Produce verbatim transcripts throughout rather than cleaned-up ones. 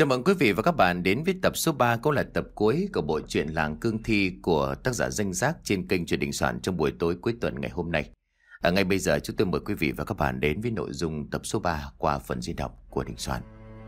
Chào mừng quý vị và các bạn đến với tập số ba, cũng là tập cuối của bộ truyện Làng Cương Thi của tác giả Danh Giác trên kênh Truyền Đình Soạn trong buổi tối cuối tuần ngày hôm nay. Ở ngay bây giờ chúng tôi mời quý vị và các bạn đến với nội dung tập số ba qua phần diễn đọc của Đình Soạn.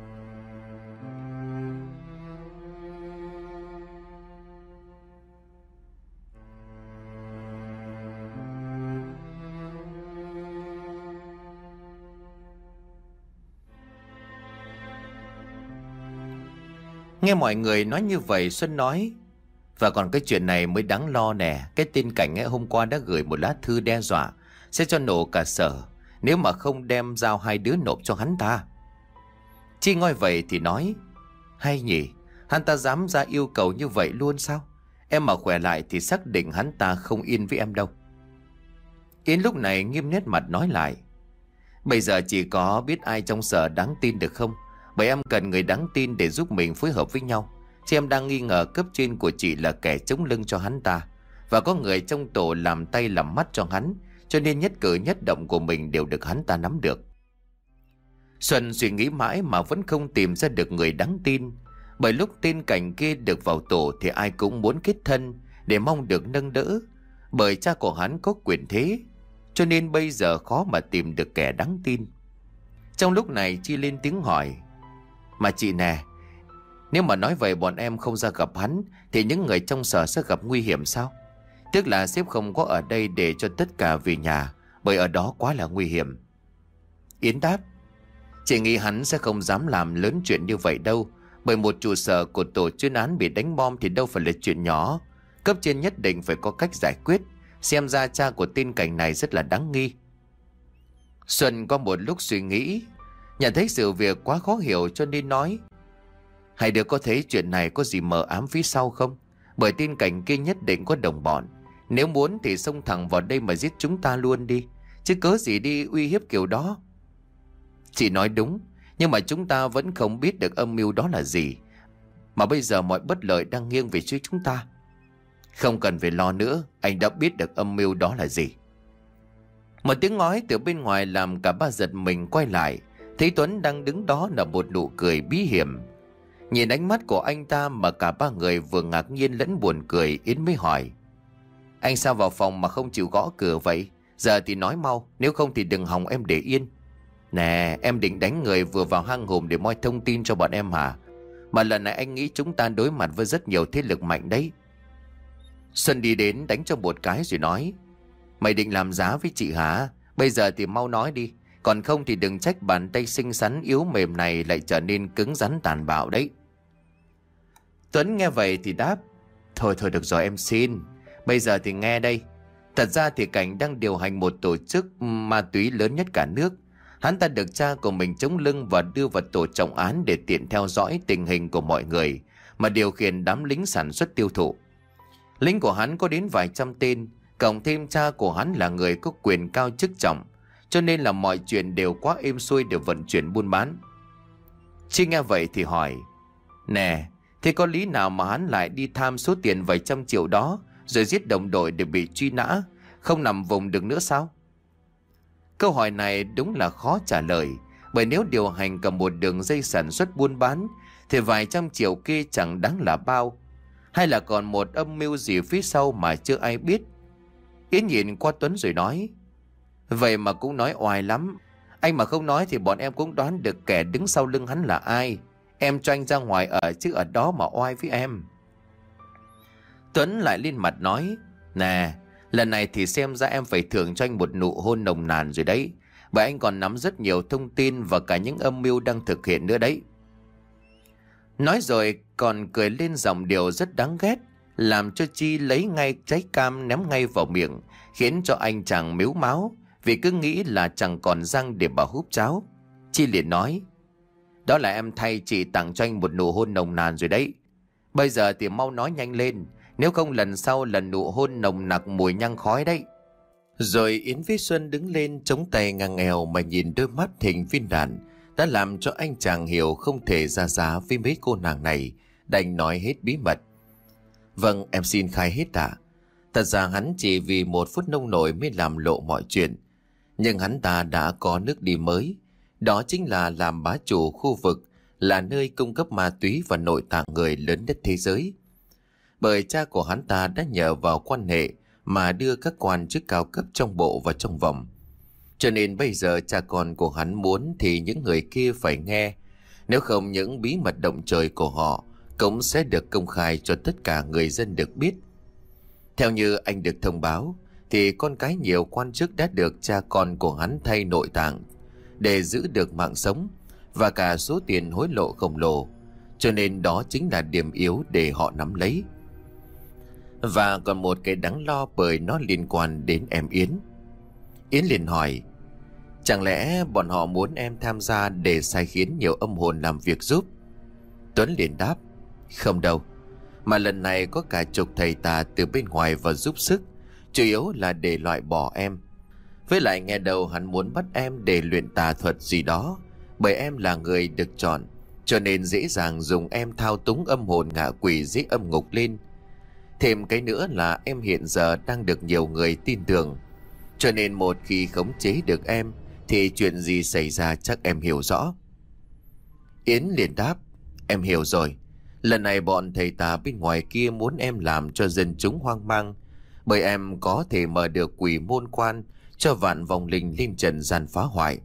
Nghe mọi người nói như vậy, Xuân nói: Và còn cái chuyện này mới đáng lo nè. Cái tên Cảnh ấy hôm qua đã gửi một lá thư đe dọa sẽ cho nổ cả sở nếu mà không đem giao hai đứa nộp cho hắn ta. Chi ngoi vậy thì nói: Hay nhỉ, hắn ta dám ra yêu cầu như vậy luôn sao? Em mà khỏe lại thì xác định hắn ta không yên với em đâu. Yến lúc này nghiêm nét mặt nói lại: Bây giờ chỉ có biết ai trong sở đáng tin được không? Bởi em cần người đáng tin để giúp mình phối hợp với nhau. Chứ em đang nghi ngờ cấp trên của chị là kẻ chống lưng cho hắn ta, và có người trong tổ làm tay làm mắt cho hắn, cho nên nhất cử nhất động của mình đều được hắn ta nắm được. Xuân suy nghĩ mãi mà vẫn không tìm ra được người đáng tin. Bởi lúc tên Cảnh kia được vào tổ thì ai cũng muốn kết thân để mong được nâng đỡ, bởi cha của hắn có quyền thế, cho nên bây giờ khó mà tìm được kẻ đáng tin. Trong lúc này Chi lên tiếng hỏi: Mà chị nè, nếu mà nói vậy bọn em không ra gặp hắn thì những người trong sở sẽ gặp nguy hiểm sao? Tức là sếp không có ở đây để cho tất cả về nhà, bởi ở đó quá là nguy hiểm. Yến đáp: Chị nghĩ hắn sẽ không dám làm lớn chuyện như vậy đâu, bởi một trụ sở của tổ chuyên án bị đánh bom thì đâu phải là chuyện nhỏ. Cấp trên nhất định phải có cách giải quyết. Xem ra cha của tên Cảnh này rất là đáng nghi. Xuân có một lúc suy nghĩ, nhận thấy sự việc quá khó hiểu cho nên nói: Hai đứa có thấy chuyện này có gì mờ ám phía sau không? Bởi tên Cảnh kia nhất định có đồng bọn. Nếu muốn thì xông thẳng vào đây mà giết chúng ta luôn đi, chứ cớ gì đi uy hiếp kiểu đó. Chị nói đúng, nhưng mà chúng ta vẫn không biết được âm mưu đó là gì. Mà bây giờ mọi bất lợi đang nghiêng về phía chúng ta. Không cần phải lo nữa, anh đã biết được âm mưu đó là gì. Một tiếng nói từ bên ngoài làm cả ba giật mình quay lại, thấy Tuấn đang đứng đó nở một nụ cười bí hiểm. Nhìn ánh mắt của anh ta mà cả ba người vừa ngạc nhiên lẫn buồn cười. Yến mới hỏi: Anh sao vào phòng mà không chịu gõ cửa vậy? Giờ thì nói mau, nếu không thì đừng hòng em để yên. Nè, em định đánh người vừa vào hang hùm để moi thông tin cho bọn em hả? Mà lần này anh nghĩ chúng ta đối mặt với rất nhiều thế lực mạnh đấy. Xuân đi đến đánh cho một cái rồi nói: Mày định làm giá với chị hả? Bây giờ thì mau nói đi, còn không thì đừng trách bàn tay xinh xắn yếu mềm này lại trở nên cứng rắn tàn bạo đấy. Tuấn nghe vậy thì đáp: Thôi thôi được rồi, em xin. Bây giờ thì nghe đây. Thật ra thì Cảnh đang điều hành một tổ chức ma túy lớn nhất cả nước. Hắn ta được cha của mình chống lưng và đưa vào tổ trọng án để tiện theo dõi tình hình của mọi người, mà điều khiển đám lính sản xuất tiêu thụ. Lính của hắn có đến vài trăm tên, cộng thêm cha của hắn là người có quyền cao chức trọng, cho nên là mọi chuyện đều quá êm xuôi để vận chuyển buôn bán. Chi nghe vậy thì hỏi: Nè, thế có lý nào mà hắn lại đi tham số tiền vài trăm triệu đó rồi giết đồng đội để bị truy nã, không nằm vùng được nữa sao? Câu hỏi này đúng là khó trả lời, bởi nếu điều hành cả một đường dây sản xuất buôn bán thì vài trăm triệu kia chẳng đáng là bao. Hay là còn một âm mưu gì phía sau mà chưa ai biết? Yến nhìn qua Tuấn rồi nói: Vậy mà cũng nói oai lắm. Anh mà không nói thì bọn em cũng đoán được kẻ đứng sau lưng hắn là ai. Em cho anh ra ngoài ở chứ ở đó mà oai với em. Tuấn lại lên mặt nói: Nè, lần này thì xem ra em phải thưởng cho anh một nụ hôn nồng nàn rồi đấy. Bởi anh còn nắm rất nhiều thông tin và cả những âm mưu đang thực hiện nữa đấy. Nói rồi còn cười lên giọng điệu rất đáng ghét, làm cho Chi lấy ngay trái cam ném ngay vào miệng, khiến cho anh chàng mếu máo, vì cứ nghĩ là chẳng còn răng để bà húp cháo. Chi liền nói: Đó là em thay chị tặng cho anh một nụ hôn nồng nàn rồi đấy. Bây giờ thì mau nói nhanh lên, nếu không lần sau là nụ hôn nồng nặc mùi nhang khói đấy. Rồi Yến với Xuân đứng lên chống tay ngang eo mà nhìn đôi mắt hình viên đạn đã làm cho anh chàng hiểu không thể ra giá với mấy cô nàng này, đành nói hết bí mật. Vâng, em xin khai hết ạ. À. Thật ra hắn chỉ vì một phút nông nổi mới làm lộ mọi chuyện. Nhưng hắn ta đã có nước đi mới. Đó chính là làm bá chủ khu vực, là nơi cung cấp ma túy và nội tạng người lớn nhất thế giới. Bởi cha của hắn ta đã nhờ vào quan hệ mà đưa các quan chức cao cấp trong bộ vào trong vòng. Cho nên bây giờ cha con của hắn muốn thì những người kia phải nghe. Nếu không, những bí mật động trời của họ cũng sẽ được công khai cho tất cả người dân được biết. Theo như anh được thông báo, thì con cái nhiều quan chức đã được cha con của hắn thay nội tạng để giữ được mạng sống và cả số tiền hối lộ khổng lồ. Cho nên đó chính là điểm yếu để họ nắm lấy. Và còn một cái đáng lo bởi nó liên quan đến em Yến. Yến liền hỏi, chẳng lẽ bọn họ muốn em tham gia để sai khiến nhiều âm hồn làm việc giúp? Tuấn liền đáp, không đâu, mà lần này có cả chục thầy tà từ bên ngoài vào giúp sức, chủ yếu là để loại bỏ em. Với lại nghe đầu hắn muốn bắt em để luyện tà thuật gì đó, bởi em là người được chọn, cho nên dễ dàng dùng em thao túng âm hồn ngạ quỷ dưới âm ngục lên. Thêm cái nữa là em hiện giờ đang được nhiều người tin tưởng, cho nên một khi khống chế được em thì chuyện gì xảy ra chắc em hiểu rõ. Yến liền đáp, em hiểu rồi. Lần này bọn thầy tà bên ngoài kia muốn em làm cho dân chúng hoang mang, bởi em có thể mở được quỷ môn quan cho vạn vong linh lên trần gian phá hoại.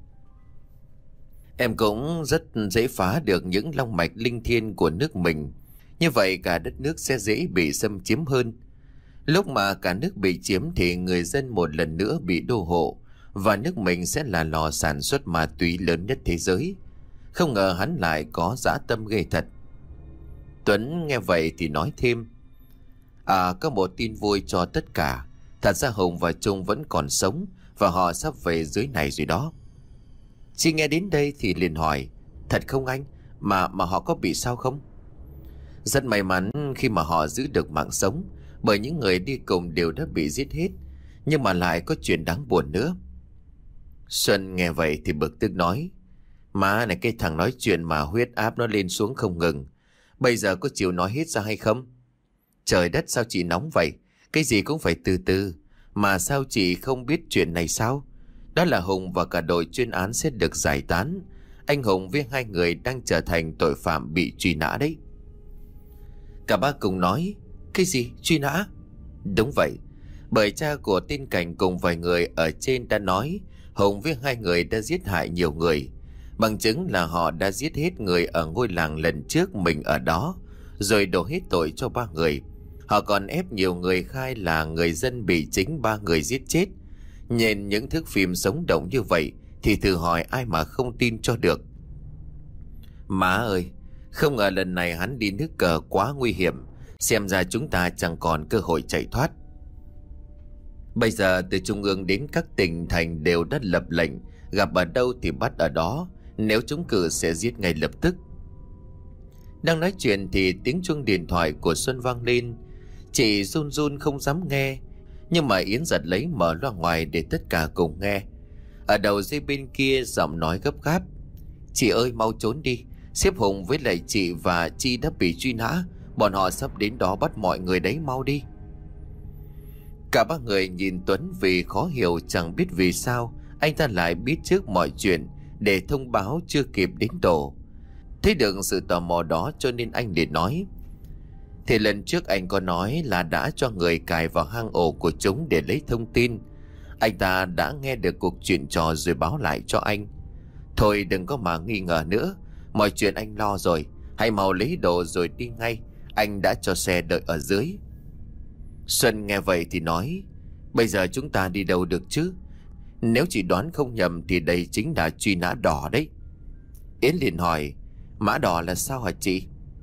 Em cũng rất dễ phá được những long mạch linh thiêng của nước mình. Như vậy cả đất nước sẽ dễ bị xâm chiếm hơn. Lúc mà cả nước bị chiếm thì người dân một lần nữa bị đô hộ, và nước mình sẽ là lò sản xuất ma túy lớn nhất thế giới. Không ngờ hắn lại có dã tâm ghê thật. Tuấn nghe vậy thì nói thêm, à, có một tin vui cho tất cả. Thật ra Hùng và Trung vẫn còn sống, và họ sắp về dưới này rồi đó. Chị nghe đến đây thì liền hỏi, thật không anh? Mà mà họ có bị sao không? Rất may mắn khi mà họ giữ được mạng sống, bởi những người đi cùng đều đã bị giết hết. Nhưng mà lại có chuyện đáng buồn nữa. Xuân nghe vậy thì bực tức nói, má này, cái thằng nói chuyện mà huyết áp nó lên xuống không ngừng, bây giờ có chịu nói hết ra hay không? Trời đất, sao chị nóng vậy? Cái gì cũng phải từ từ. Mà sao chị không biết chuyện này sao? Đó là Hùng và cả đội chuyên án sẽ được giải tán. Anh Hùng với hai người đang trở thành tội phạm bị truy nã đấy. Cả ba cùng nói, cái gì? Truy nã? Đúng vậy. Bởi cha của tên Cảnh cùng vài người ở trên đã nói Hùng với hai người đã giết hại nhiều người. Bằng chứng là họ đã giết hết người ở ngôi làng lần trước mình ở đó, rồi đổ hết tội cho ba người. Họ còn ép nhiều người khai là người dân bị chính ba người giết chết. Nhìn những thước phim sống động như vậy thì thử hỏi ai mà không tin cho được. Má ơi, không ngờ lần này hắn đi nước cờ quá nguy hiểm. Xem ra chúng ta chẳng còn cơ hội chạy thoát. Bây giờ từ trung ương đến các tỉnh thành đều đã lập lệnh, gặp ở đâu thì bắt ở đó. Nếu chúng cử sẽ giết ngay lập tức. Đang nói chuyện thì tiếng chuông điện thoại của Xuân vang lên. Chị run run không dám nghe, nhưng mà Yến giật lấy mở loa ngoài để tất cả cùng nghe. Ở đầu dây bên kia giọng nói gấp gáp, chị ơi mau trốn đi, sếp Hùng với lại chị và Chi đã bị truy nã. Bọn họ sắp đến đó bắt mọi người đấy, mau đi. Cả ba người nhìn Tuấn vì khó hiểu, chẳng biết vì sao anh ta lại biết trước mọi chuyện để thông báo chưa kịp đến tổ. Thấy được sự tò mò đó cho nên anh liền nói, thì lần trước anh có nói là đã cho người cài vào hang ổ của chúng để lấy thông tin. Anh ta đã nghe được cuộc chuyện trò rồi báo lại cho anh. Thôi đừng có mà nghi ngờ nữa, mọi chuyện anh lo rồi. Hãy mau lấy đồ rồi đi ngay, anh đã cho xe đợi ở dưới. Xuân nghe vậy thì nói, bây giờ chúng ta đi đâu được chứ? Nếu chị đoán không nhầm thì đây chính là truy nã đỏ đấy. Yến liền hỏi, mã đỏ là sao hả chị?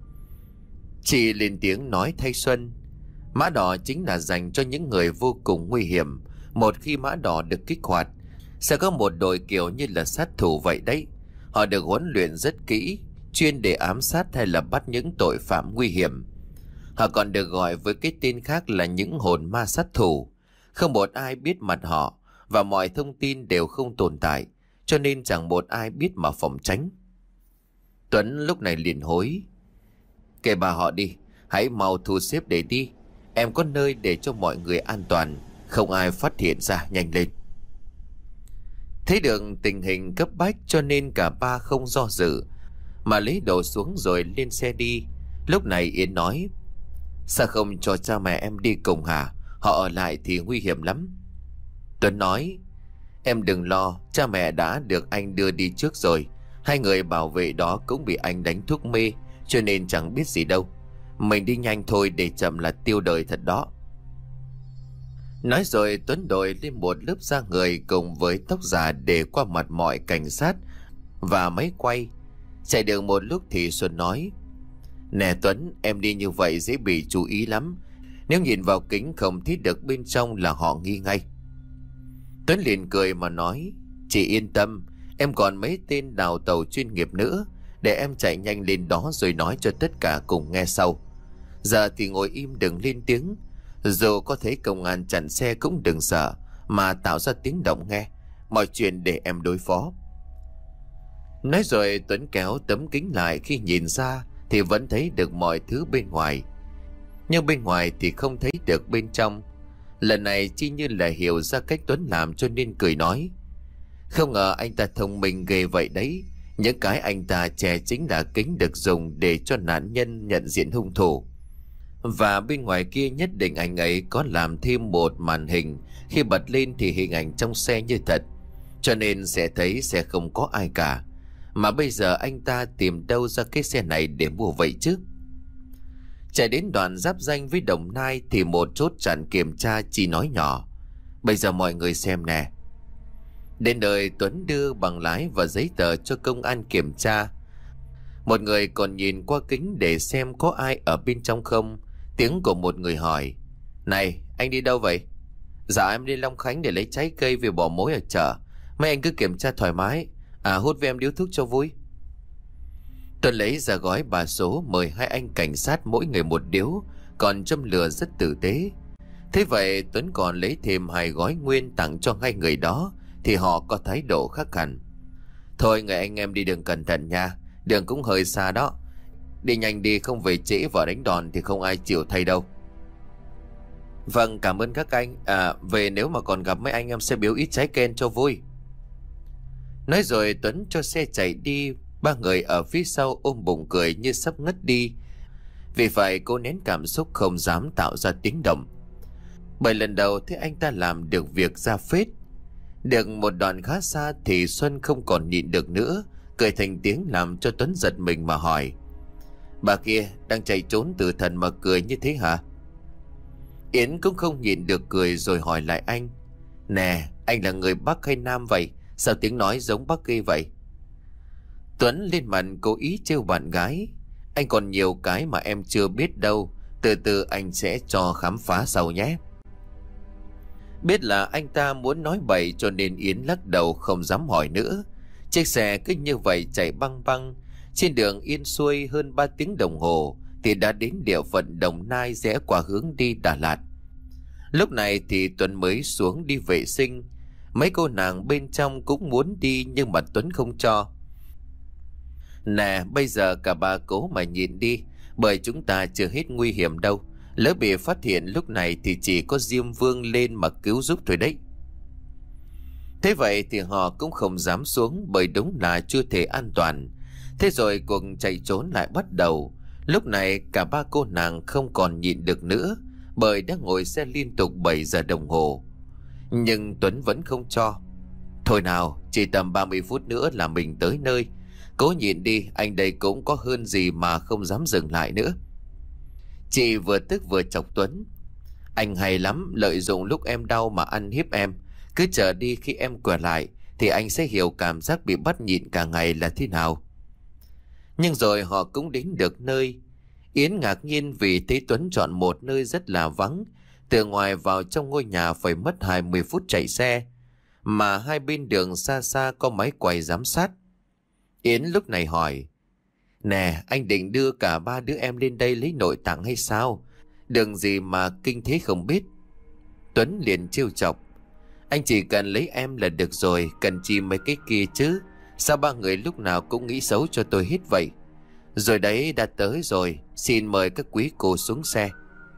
Chị lên tiếng nói thay Xuân, mã đỏ chính là dành cho những người vô cùng nguy hiểm. Một khi mã đỏ được kích hoạt, sẽ có một đội kiểu như là sát thủ vậy đấy. Họ được huấn luyện rất kỹ, chuyên để ám sát hay là bắt những tội phạm nguy hiểm. Họ còn được gọi với cái tên khác là những hồn ma sát thủ. Không một ai biết mặt họ, và mọi thông tin đều không tồn tại, cho nên chẳng một ai biết mà phòng tránh. Tuấn lúc này liền hối, kệ bà họ đi, hãy mau thu xếp để đi. Em có nơi để cho mọi người an toàn, không ai phát hiện ra, nhanh lên. Thấy được tình hình cấp bách cho nên cả ba không do dự, mà lấy đồ xuống rồi lên xe đi. Lúc này Yến nói: Sao không cho cha mẹ em đi cùng hả? Họ ở lại thì nguy hiểm lắm. Tuấn nói: Em đừng lo, cha mẹ đã được anh đưa đi trước rồi. Hai người bảo vệ đó cũng bị anh đánh thuốc mê, cho nên chẳng biết gì đâu. Mình đi nhanh thôi, để chậm là tiêu đời thật đó. Nói rồi Tuấn đội lên một lớp da người cùng với tóc giả để qua mặt mọi cảnh sát và máy quay. Chạy được một lúc thì Xuân nói: Nè Tuấn, em đi như vậy dễ bị chú ý lắm. Nếu nhìn vào kính không thấy được bên trong là họ nghi ngay. Tuấn liền cười mà nói: Chị yên tâm, em còn mấy tên đào tàu chuyên nghiệp nữa. Để em chạy nhanh lên đó rồi nói cho tất cả cùng nghe sau. Giờ thì ngồi im đừng lên tiếng. Dù có thấy công an chặn xe cũng đừng sợ, mà tạo ra tiếng động nghe. Mọi chuyện để em đối phó. Nói rồi Tuấn kéo tấm kính lại, khi nhìn ra thì vẫn thấy được mọi thứ bên ngoài, nhưng bên ngoài thì không thấy được bên trong. Lần này Chi như là hiểu ra cách Tuấn làm cho nên cười nói: Không ngờ anh ta thông minh ghê vậy đấy. Những cái anh ta che chính là kính được dùng để cho nạn nhân nhận diện hung thủ. Và bên ngoài kia nhất định anh ấy có làm thêm một màn hình. Khi bật lên thì hình ảnh trong xe như thật, cho nên sẽ thấy xe không có ai cả. Mà bây giờ anh ta tìm đâu ra cái xe này để mua vậy chứ? Chạy đến đoạn giáp ranh với Đồng Nai thì một chốt chặn kiểm tra chỉ nói nhỏ: Bây giờ mọi người xem nè. Đến nơi Tuấn đưa bằng lái và giấy tờ cho công an kiểm tra. Một người còn nhìn qua kính để xem có ai ở bên trong không. Tiếng của một người hỏi: Này, anh đi đâu vậy? Dạ em đi Long Khánh để lấy trái cây về bỏ mối ở chợ. Mấy anh cứ kiểm tra thoải mái. À, hút với em điếu thuốc cho vui. Tuấn lấy ra gói bà số, mời hai anh cảnh sát mỗi người một điếu, còn châm lửa rất tử tế. Thế vậy Tuấn còn lấy thêm hai gói nguyên tặng cho hai người đó, thì họ có thái độ khác hẳn. Thôi người anh em đi đường cẩn thận nha, đường cũng hơi xa đó. Đi nhanh đi, không về trễ vợ đánh đòn thì không ai chịu thay đâu. Vâng, cảm ơn các anh. À, về nếu mà còn gặp mấy anh em sẽ biếu ít trái ken cho vui. Nói rồi Tuấn cho xe chạy đi. Ba người ở phía sau ôm bụng cười như sắp ngất đi, vì phải cố nén cảm xúc không dám tạo ra tiếng động. Bởi lần đầu thấy anh ta làm được việc ra phết. Được một đoạn khá xa thì Xuân không còn nhịn được nữa, cười thành tiếng làm cho Tuấn giật mình mà hỏi: Bà kia đang chạy trốn từ thần mà cười như thế hả? Yến cũng không nhịn được cười rồi hỏi lại anh: Nè, anh là người Bắc hay Nam vậy? Sao tiếng nói giống Bắc ghê vậy? Tuấn lên mặt cố ý trêu bạn gái: Anh còn nhiều cái mà em chưa biết đâu. Từ từ anh sẽ cho khám phá sau nhé. Biết là anh ta muốn nói bậy cho nên Yến lắc đầu không dám hỏi nữa. Chiếc xe cứ như vậy chạy băng băng. Trên đường yên xuôi hơn ba tiếng đồng hồ thì đã đến địa phận Đồng Nai, rẽ qua hướng đi Đà Lạt. Lúc này thì Tuấn mới xuống đi vệ sinh. Mấy cô nàng bên trong cũng muốn đi nhưng mà Tuấn không cho. Nè, bây giờ cả ba cố mà nhìn đi, bởi chúng ta chưa hết nguy hiểm đâu. Lỡ bị phát hiện lúc này thì chỉ có Diêm Vương lên mà cứu giúp thôi đấy. Thế vậy thì họ cũng không dám xuống, bởi đúng là chưa thể an toàn. Thế rồi cuộc chạy trốn lại bắt đầu. Lúc này cả ba cô nàng không còn nhịn được nữa, bởi đã ngồi xe liên tục bảy giờ đồng hồ. Nhưng Tuấn vẫn không cho. Thôi nào, chỉ tầm ba mươi phút nữa là mình tới nơi. Cố nhịn đi, anh đây cũng có hơn gì mà không dám dừng lại nữa. Chị vừa tức vừa chọc Tuấn: Anh hay lắm, lợi dụng lúc em đau mà ăn hiếp em. Cứ chờ đi, khi em quay lại thì anh sẽ hiểu cảm giác bị bắt nhịn cả ngày là thế nào. Nhưng rồi họ cũng đến được nơi. Yến ngạc nhiên vì thấy Tuấn chọn một nơi rất là vắng. Từ ngoài vào trong ngôi nhà phải mất hai mươi phút chạy xe, mà hai bên đường xa xa có máy quay giám sát. Yến lúc này hỏi: Nè, anh định đưa cả ba đứa em lên đây lấy nội tạng hay sao? Đường gì mà kinh thế không biết? Tuấn liền trêu chọc: Anh chỉ cần lấy em là được rồi, cần chi mấy cái kia chứ? Sao ba người lúc nào cũng nghĩ xấu cho tôi hết vậy? Rồi đấy, đã tới rồi, xin mời các quý cô xuống xe.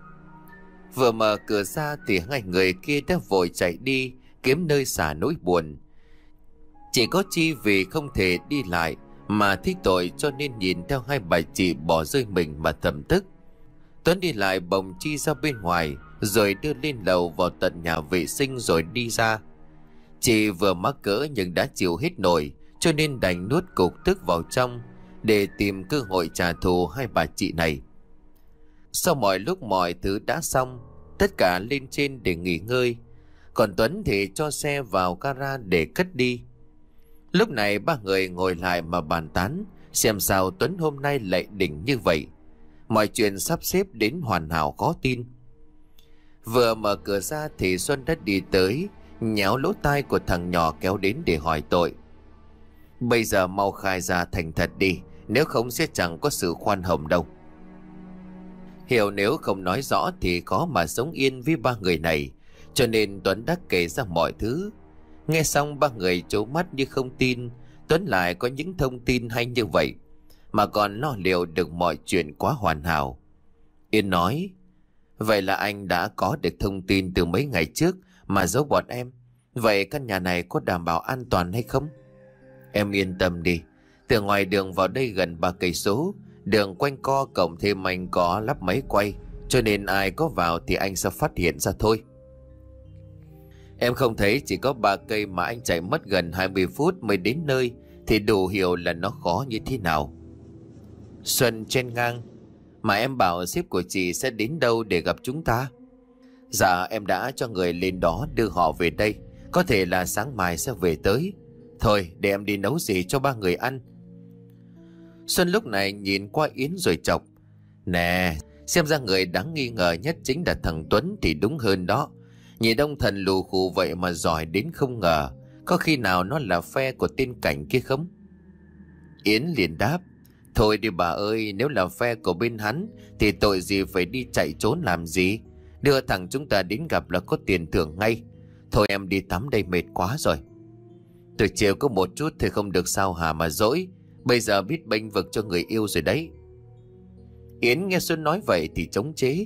Vừa mở cửa ra thì hai người kia đã vội chạy đi kiếm nơi xả nỗi buồn. Chỉ có Chi vì không thể đi lại mà thích tội cho nên nhìn theo hai bà chị bỏ rơi mình mà thầm tức. Tuấn đi lại bồng Chi ra bên ngoài, rồi đưa lên lầu vào tận nhà vệ sinh rồi đi ra. Chị vừa mắc cỡ nhưng đã chịu hết nổi, cho nên đành nuốt cục tức vào trong để tìm cơ hội trả thù hai bà chị này. Sau mọi lúc mọi thứ đã xong, tất cả lên trên để nghỉ ngơi, còn Tuấn thì cho xe vào gara để cất đi. Lúc này ba người ngồi lại mà bàn tán xem sao Tuấn hôm nay lại đỉnh như vậy. Mọi chuyện sắp xếp đến hoàn hảo khó tin. Vừa mở cửa ra thì Xuân đã đi tới, nhéo lỗ tai của thằng nhỏ kéo đến để hỏi tội. Bây giờ mau khai ra thành thật đi, nếu không sẽ chẳng có sự khoan hồng đâu. Hiểu nếu không nói rõ thì khó mà sống yên với ba người này, cho nên Tuấn đã kể ra mọi thứ. Nghe xong ba người trố mắt như không tin Tuấn lại có những thông tin hay như vậy, mà còn lo liệu được mọi chuyện quá hoàn hảo. Yên nói: Vậy là anh đã có được thông tin từ mấy ngày trước mà giấu bọn em. Vậy căn nhà này có đảm bảo an toàn hay không? Em yên tâm đi, từ ngoài đường vào đây gần ba cây số, đường quanh co, cộng thêm anh có lắp máy quay, cho nên ai có vào thì anh sẽ phát hiện ra thôi. Em không thấy chỉ có ba cây mà anh chạy mất gần hai mươi phút mới đến nơi thì đủ hiểu là nó khó như thế nào. Xuân chen ngang: Mà em bảo sếp của chị sẽ đến đâu để gặp chúng ta? Dạ em đã cho người lên đó đưa họ về đây, có thể là sáng mai sẽ về tới. Thôi để em đi nấu gì cho ba người ăn. Xuân lúc này nhìn qua Yến rồi chọc: Nè, xem ra người đáng nghi ngờ nhất chính là thằng Tuấn thì đúng hơn đó. Nhìn đông thần lù khù vậy mà giỏi đến không ngờ. Có khi nào nó là phe của tên Cảnh kia không? Yến liền đáp: Thôi đi bà ơi, nếu là phe của bên hắn thì tội gì phải đi chạy trốn làm gì. Đưa thằng chúng ta đến gặp là có tiền thưởng ngay. Thôi em đi tắm đây, mệt quá rồi. Từ chiều có một chút thì không được sao hả mà dỗi. Bây giờ biết bênh vực cho người yêu rồi đấy. Yến nghe Xuân nói vậy thì chống chế: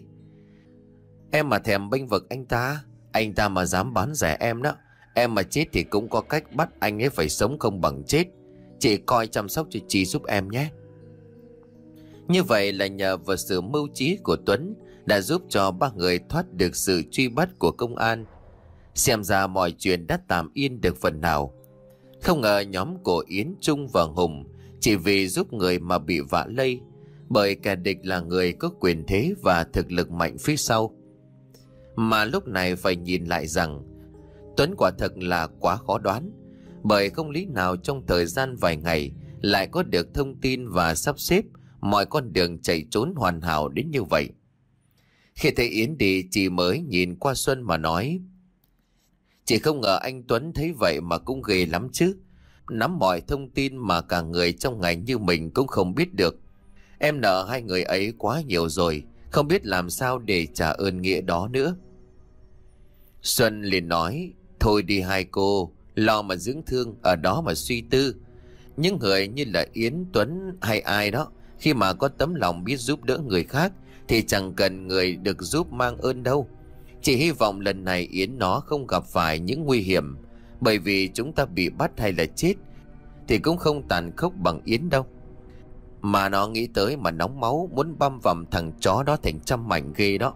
Em mà thèm bênh vực anh ta, anh ta mà dám bán rẻ em đó, em mà chết thì cũng có cách bắt anh ấy phải sống không bằng chết. Chị coi chăm sóc cho chị giúp em nhé. Như vậy là nhờ vào sự mưu trí của Tuấn đã giúp cho ba người thoát được sự truy bắt của công an. Xem ra mọi chuyện đã tạm yên được phần nào. Không ngờ nhóm của Yến, Trung và Hùng chỉ vì giúp người mà bị vạ lây, bởi kẻ địch là người có quyền thế và thực lực mạnh phía sau. Mà lúc này phải nhìn lại rằng Tuấn quả thật là quá khó đoán, bởi không lý nào trong thời gian vài ngày lại có được thông tin và sắp xếp mọi con đường chạy trốn hoàn hảo đến như vậy. Khi thấy Yến đi, chị mới nhìn qua Xuân mà nói: Chị không ngờ anh Tuấn thấy vậy mà cũng ghê lắm chứ. Nắm mọi thông tin mà cả người trong ngành như mình cũng không biết được. Em nợ hai người ấy quá nhiều rồi, không biết làm sao để trả ơn nghĩa đó nữa. Xuân liền nói: Thôi đi hai cô, lo mà dưỡng thương, ở đó mà suy tư. Những người như là Yến, Tuấn hay ai đó, khi mà có tấm lòng biết giúp đỡ người khác thì chẳng cần người được giúp mang ơn đâu. Chỉ hy vọng lần này Yến nó không gặp phải những nguy hiểm, bởi vì chúng ta bị bắt hay là chết thì cũng không tàn khốc bằng Yến đâu. Mà nó nghĩ tới mà nóng máu, muốn băm vằm thằng chó đó thành trăm mảnh ghê đó.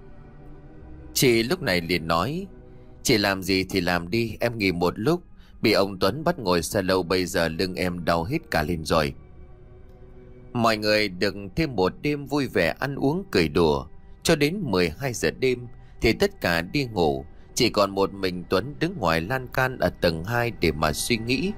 Chị lúc này liền nói: Chị làm gì thì làm đi, em nghỉ một lúc. Bị ông Tuấn bắt ngồi xe lâu, bây giờ lưng em đau hết cả lên rồi. Mọi người được thêm một đêm vui vẻ ăn uống cười đùa. Cho đến mười hai giờ đêm thì tất cả đi ngủ, chỉ còn một mình Tuấn đứng ngoài lan can ở tầng hai để mà suy nghĩ.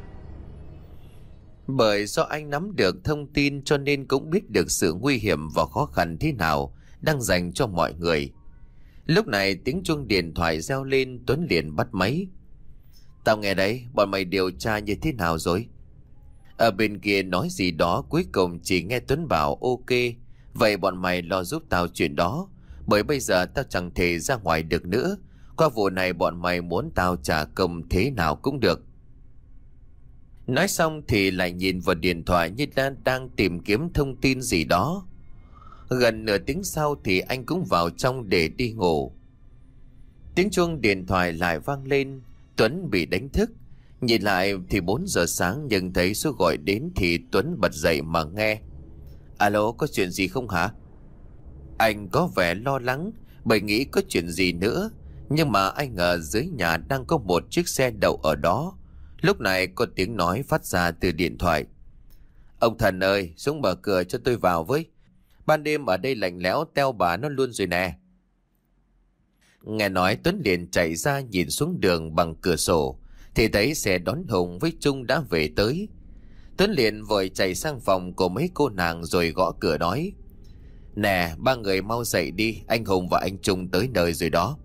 Bởi do anh nắm được thông tin cho nên cũng biết được sự nguy hiểm và khó khăn thế nào đang dành cho mọi người. Lúc này tiếng chuông điện thoại reo lên, Tuấn liền bắt máy. Tao nghe đấy, bọn mày điều tra như thế nào rồi? Ở bên kia nói gì đó, cuối cùng chỉ nghe Tuấn bảo ok. Vậy bọn mày lo giúp tao chuyện đó, bởi bây giờ tao chẳng thể ra ngoài được nữa. Qua vụ này bọn mày muốn tao trả công thế nào cũng được. Nói xong thì lại nhìn vào điện thoại như là đang tìm kiếm thông tin gì đó. Gần nửa tiếng sau thì anh cũng vào trong để đi ngủ. Tiếng chuông điện thoại lại vang lên. Tuấn bị đánh thức, Nhìn lại thì bốn giờ sáng, nhưng thấy số gọi đến thì Tuấn bật dậy mà nghe. Alo, có chuyện gì không hả? Anh có vẻ lo lắng bởi nghĩ có chuyện gì nữa, nhưng mà anh ở dưới nhà đang có một chiếc xe đậu ở đó. Lúc này có tiếng nói phát ra từ điện thoại. Ông Thần ơi, xuống mở cửa cho tôi vào với. Ban đêm ở đây lạnh lẽo teo bà nó luôn rồi nè. Nghe nói Tuấn liền chạy ra nhìn xuống đường bằng cửa sổ, thì thấy xe đón Hùng với Trung đã về tới. Tuấn liền vội chạy sang phòng của mấy cô nàng rồi gõ cửa nói. Nè, ba người mau dậy đi, anh Hùng và anh Trung tới nơi rồi đó.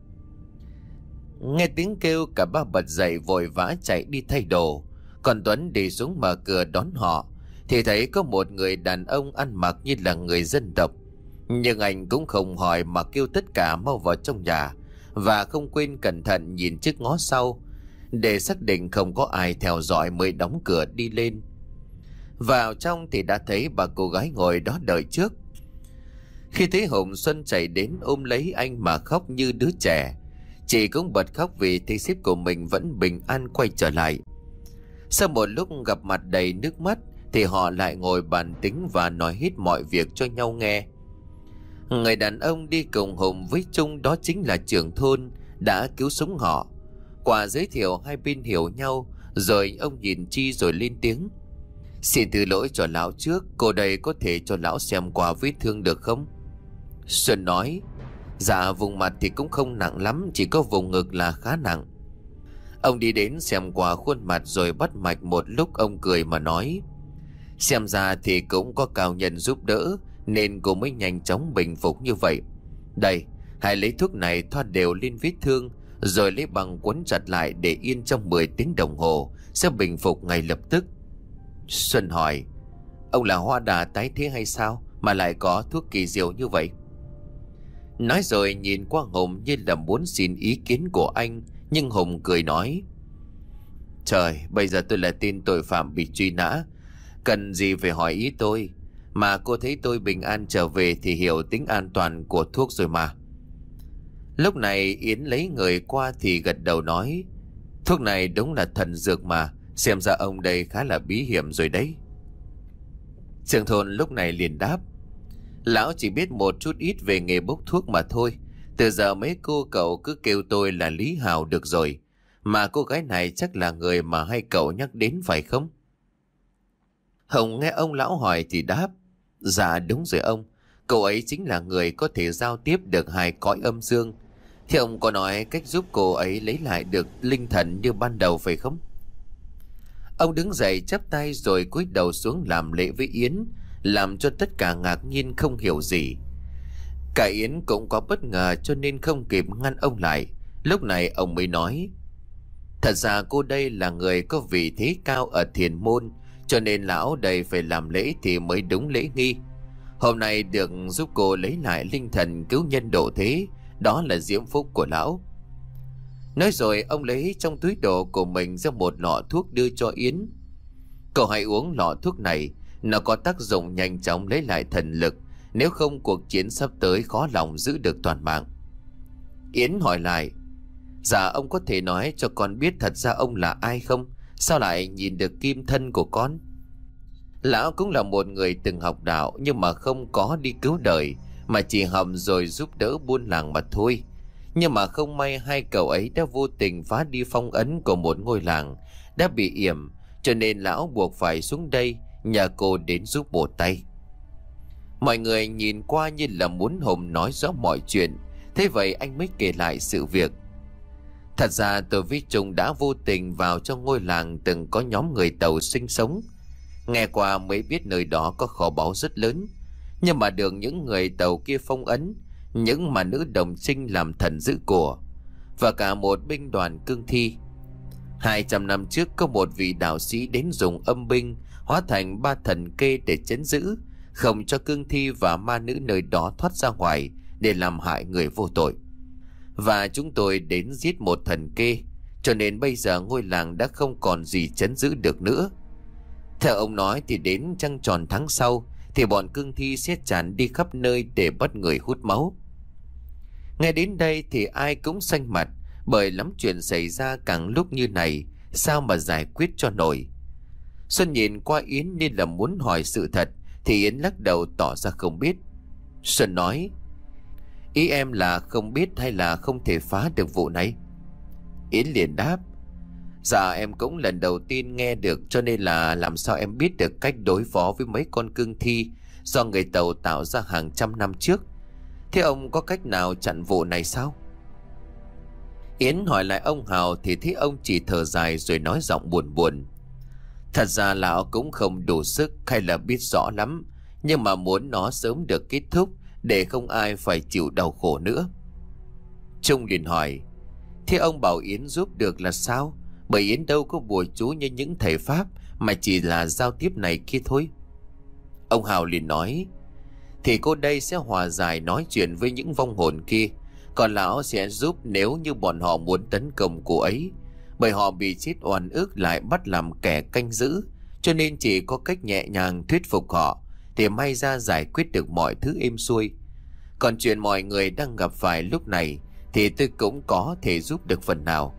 Nghe tiếng kêu, cả ba bật dậy vội vã chạy đi thay đồ. Còn Tuấn đi xuống mở cửa đón họ, thì thấy có một người đàn ông ăn mặc như là người dân tộc. Nhưng anh cũng không hỏi mà kêu tất cả mau vào trong nhà, và không quên cẩn thận nhìn trước ngó sau để xác định không có ai theo dõi mới đóng cửa đi lên. Vào trong thì đã thấy bà cô gái ngồi đó đợi trước. Khi thấy Hùng, Xuân chạy đến ôm lấy anh mà khóc như đứa trẻ. Chị cũng bật khóc vì thấy sếp của mình vẫn bình an quay trở lại. Sau một lúc gặp mặt đầy nước mắt thì họ lại ngồi bàn tính và nói hết mọi việc cho nhau nghe. Người đàn ông đi cùng Hùng với Trung đó chính là trưởng thôn đã cứu sống họ. Qua giới thiệu hai bên hiểu nhau, rồi ông nhìn Chi rồi lên tiếng. Xin thứ lỗi cho lão trước, cô đây có thể cho lão xem qua vết thương được không? Xuân nói. Dạ, vùng mặt thì cũng không nặng lắm, chỉ có vùng ngực là khá nặng. Ông đi đến xem qua khuôn mặt rồi bắt mạch một lúc, ông cười mà nói. Xem ra thì cũng có cao nhân giúp đỡ nên cô mới nhanh chóng bình phục như vậy. Đây, hãy lấy thuốc này thoa đều lên vết thương, rồi lấy băng quấn chặt lại để yên trong mười tiếng đồng hồ, sẽ bình phục ngay lập tức. Xuân hỏi. Ông là hoa đà tái thế hay sao mà lại có thuốc kỳ diệu như vậy? Nói rồi nhìn qua Hùng như là muốn xin ý kiến của anh, nhưng Hùng cười nói. Trời, bây giờ tôi là tên tội phạm bị truy nã, cần gì phải hỏi ý tôi. Mà cô thấy tôi bình an trở về thì hiểu tính an toàn của thuốc rồi mà. Lúc này Yến lấy người qua thì gật đầu nói. Thuốc này đúng là thần dược mà, xem ra ông đây khá là bí hiểm rồi đấy. Trưởng thôn lúc này liền đáp. Lão chỉ biết một chút ít về nghề bốc thuốc mà thôi. Từ giờ mấy cô cậu cứ kêu tôi là Lý Hào được rồi. Mà cô gái này chắc là người mà hai cậu nhắc đến phải không? Hồng nghe ông lão hỏi thì đáp. Dạ đúng rồi ông. Cậu ấy chính là người có thể giao tiếp được hai cõi âm dương. Thì ông có nói cách giúp cô ấy lấy lại được linh thần như ban đầu phải không? Ông đứng dậy chắp tay rồi cúi đầu xuống làm lễ với Yến, làm cho tất cả ngạc nhiên không hiểu gì. Cả Yến cũng có bất ngờ cho nên không kịp ngăn ông lại. Lúc này ông mới nói. Thật ra cô đây là người có vị thế cao ở thiền môn, cho nên lão đây phải làm lễ thì mới đúng lễ nghi. Hôm nay được giúp cô lấy lại linh thần cứu nhân độ thế, đó là diễm phúc của lão. Nói rồi ông lấy trong túi đồ của mình ra một lọ thuốc đưa cho Yến. Cậu hãy uống lọ thuốc này, nó có tác dụng nhanh chóng lấy lại thần lực, nếu không cuộc chiến sắp tới khó lòng giữ được toàn mạng. Yến hỏi lại. Dạ ông có thể nói cho con biết thật ra ông là ai không? Sao lại nhìn được kim thân của con? Lão cũng là một người từng học đạo, nhưng mà không có đi cứu đời, mà chỉ học rồi giúp đỡ buôn làng mà thôi. Nhưng mà không may hai cậu ấy đã vô tình phá đi phong ấn của một ngôi làng, đã bị yểm, cho nên lão buộc phải xuống đây nhờ cô đến giúp một tay. Mọi người nhìn qua như là muốn Hùng nói rõ mọi chuyện. Thế vậy anh mới kể lại sự việc. Thật ra tôi với Trung đã vô tình vào trong ngôi làng từng có nhóm người Tàu sinh sống. Nghe qua mới biết nơi đó có kho báu rất lớn, nhưng mà được những người Tàu kia phong ấn, những mà nữ đồng sinh làm thần giữ của, và cả một binh đoàn cương thi. Hai trăm năm trước có một vị đạo sĩ đến dùng âm binh hóa thành ba thần kê để trấn giữ, không cho cương thi và ma nữ nơi đó thoát ra ngoài để làm hại người vô tội. Và chúng tôi đến giết một thần kê, cho nên bây giờ ngôi làng đã không còn gì trấn giữ được nữa. Theo ông nói thì đến trăng tròn tháng sau thì bọn cương thi sẽ tràn đi khắp nơi để bắt người hút máu. Nghe đến đây thì ai cũng xanh mặt, bởi lắm chuyện xảy ra càng lúc như này sao mà giải quyết cho nổi. Xuân nhìn qua Yến nên là muốn hỏi sự thật, thì Yến lắc đầu tỏ ra không biết. Xuân nói, ý em là không biết hay là không thể phá được vụ này? Yến liền đáp, dạ em cũng lần đầu tiên nghe được, cho nên là làm sao em biết được cách đối phó với mấy con cương thi do người Tàu tạo ra hàng trăm năm trước. Thế ông có cách nào chặn vụ này sao? Yến hỏi lại ông Hào thì thấy ông chỉ thở dài rồi nói giọng buồn buồn. Thật ra lão cũng không đủ sức hay là biết rõ lắm, nhưng mà muốn nó sớm được kết thúc để không ai phải chịu đau khổ nữa. Trung liền hỏi, thế ông bảo Yến giúp được là sao? Bởi Yến đâu có bùa chú như những thầy Pháp, mà chỉ là giao tiếp này kia thôi. Ông Hào liền nói, thì cô đây sẽ hòa giải nói chuyện với những vong hồn kia, còn lão sẽ giúp nếu như bọn họ muốn tấn công cô ấy. Bởi họ bị chết oan ức lại bắt làm kẻ canh giữ, cho nên chỉ có cách nhẹ nhàng thuyết phục họ thì may ra giải quyết được mọi thứ êm xuôi. Còn chuyện mọi người đang gặp phải lúc này thì tôi cũng có thể giúp được phần nào.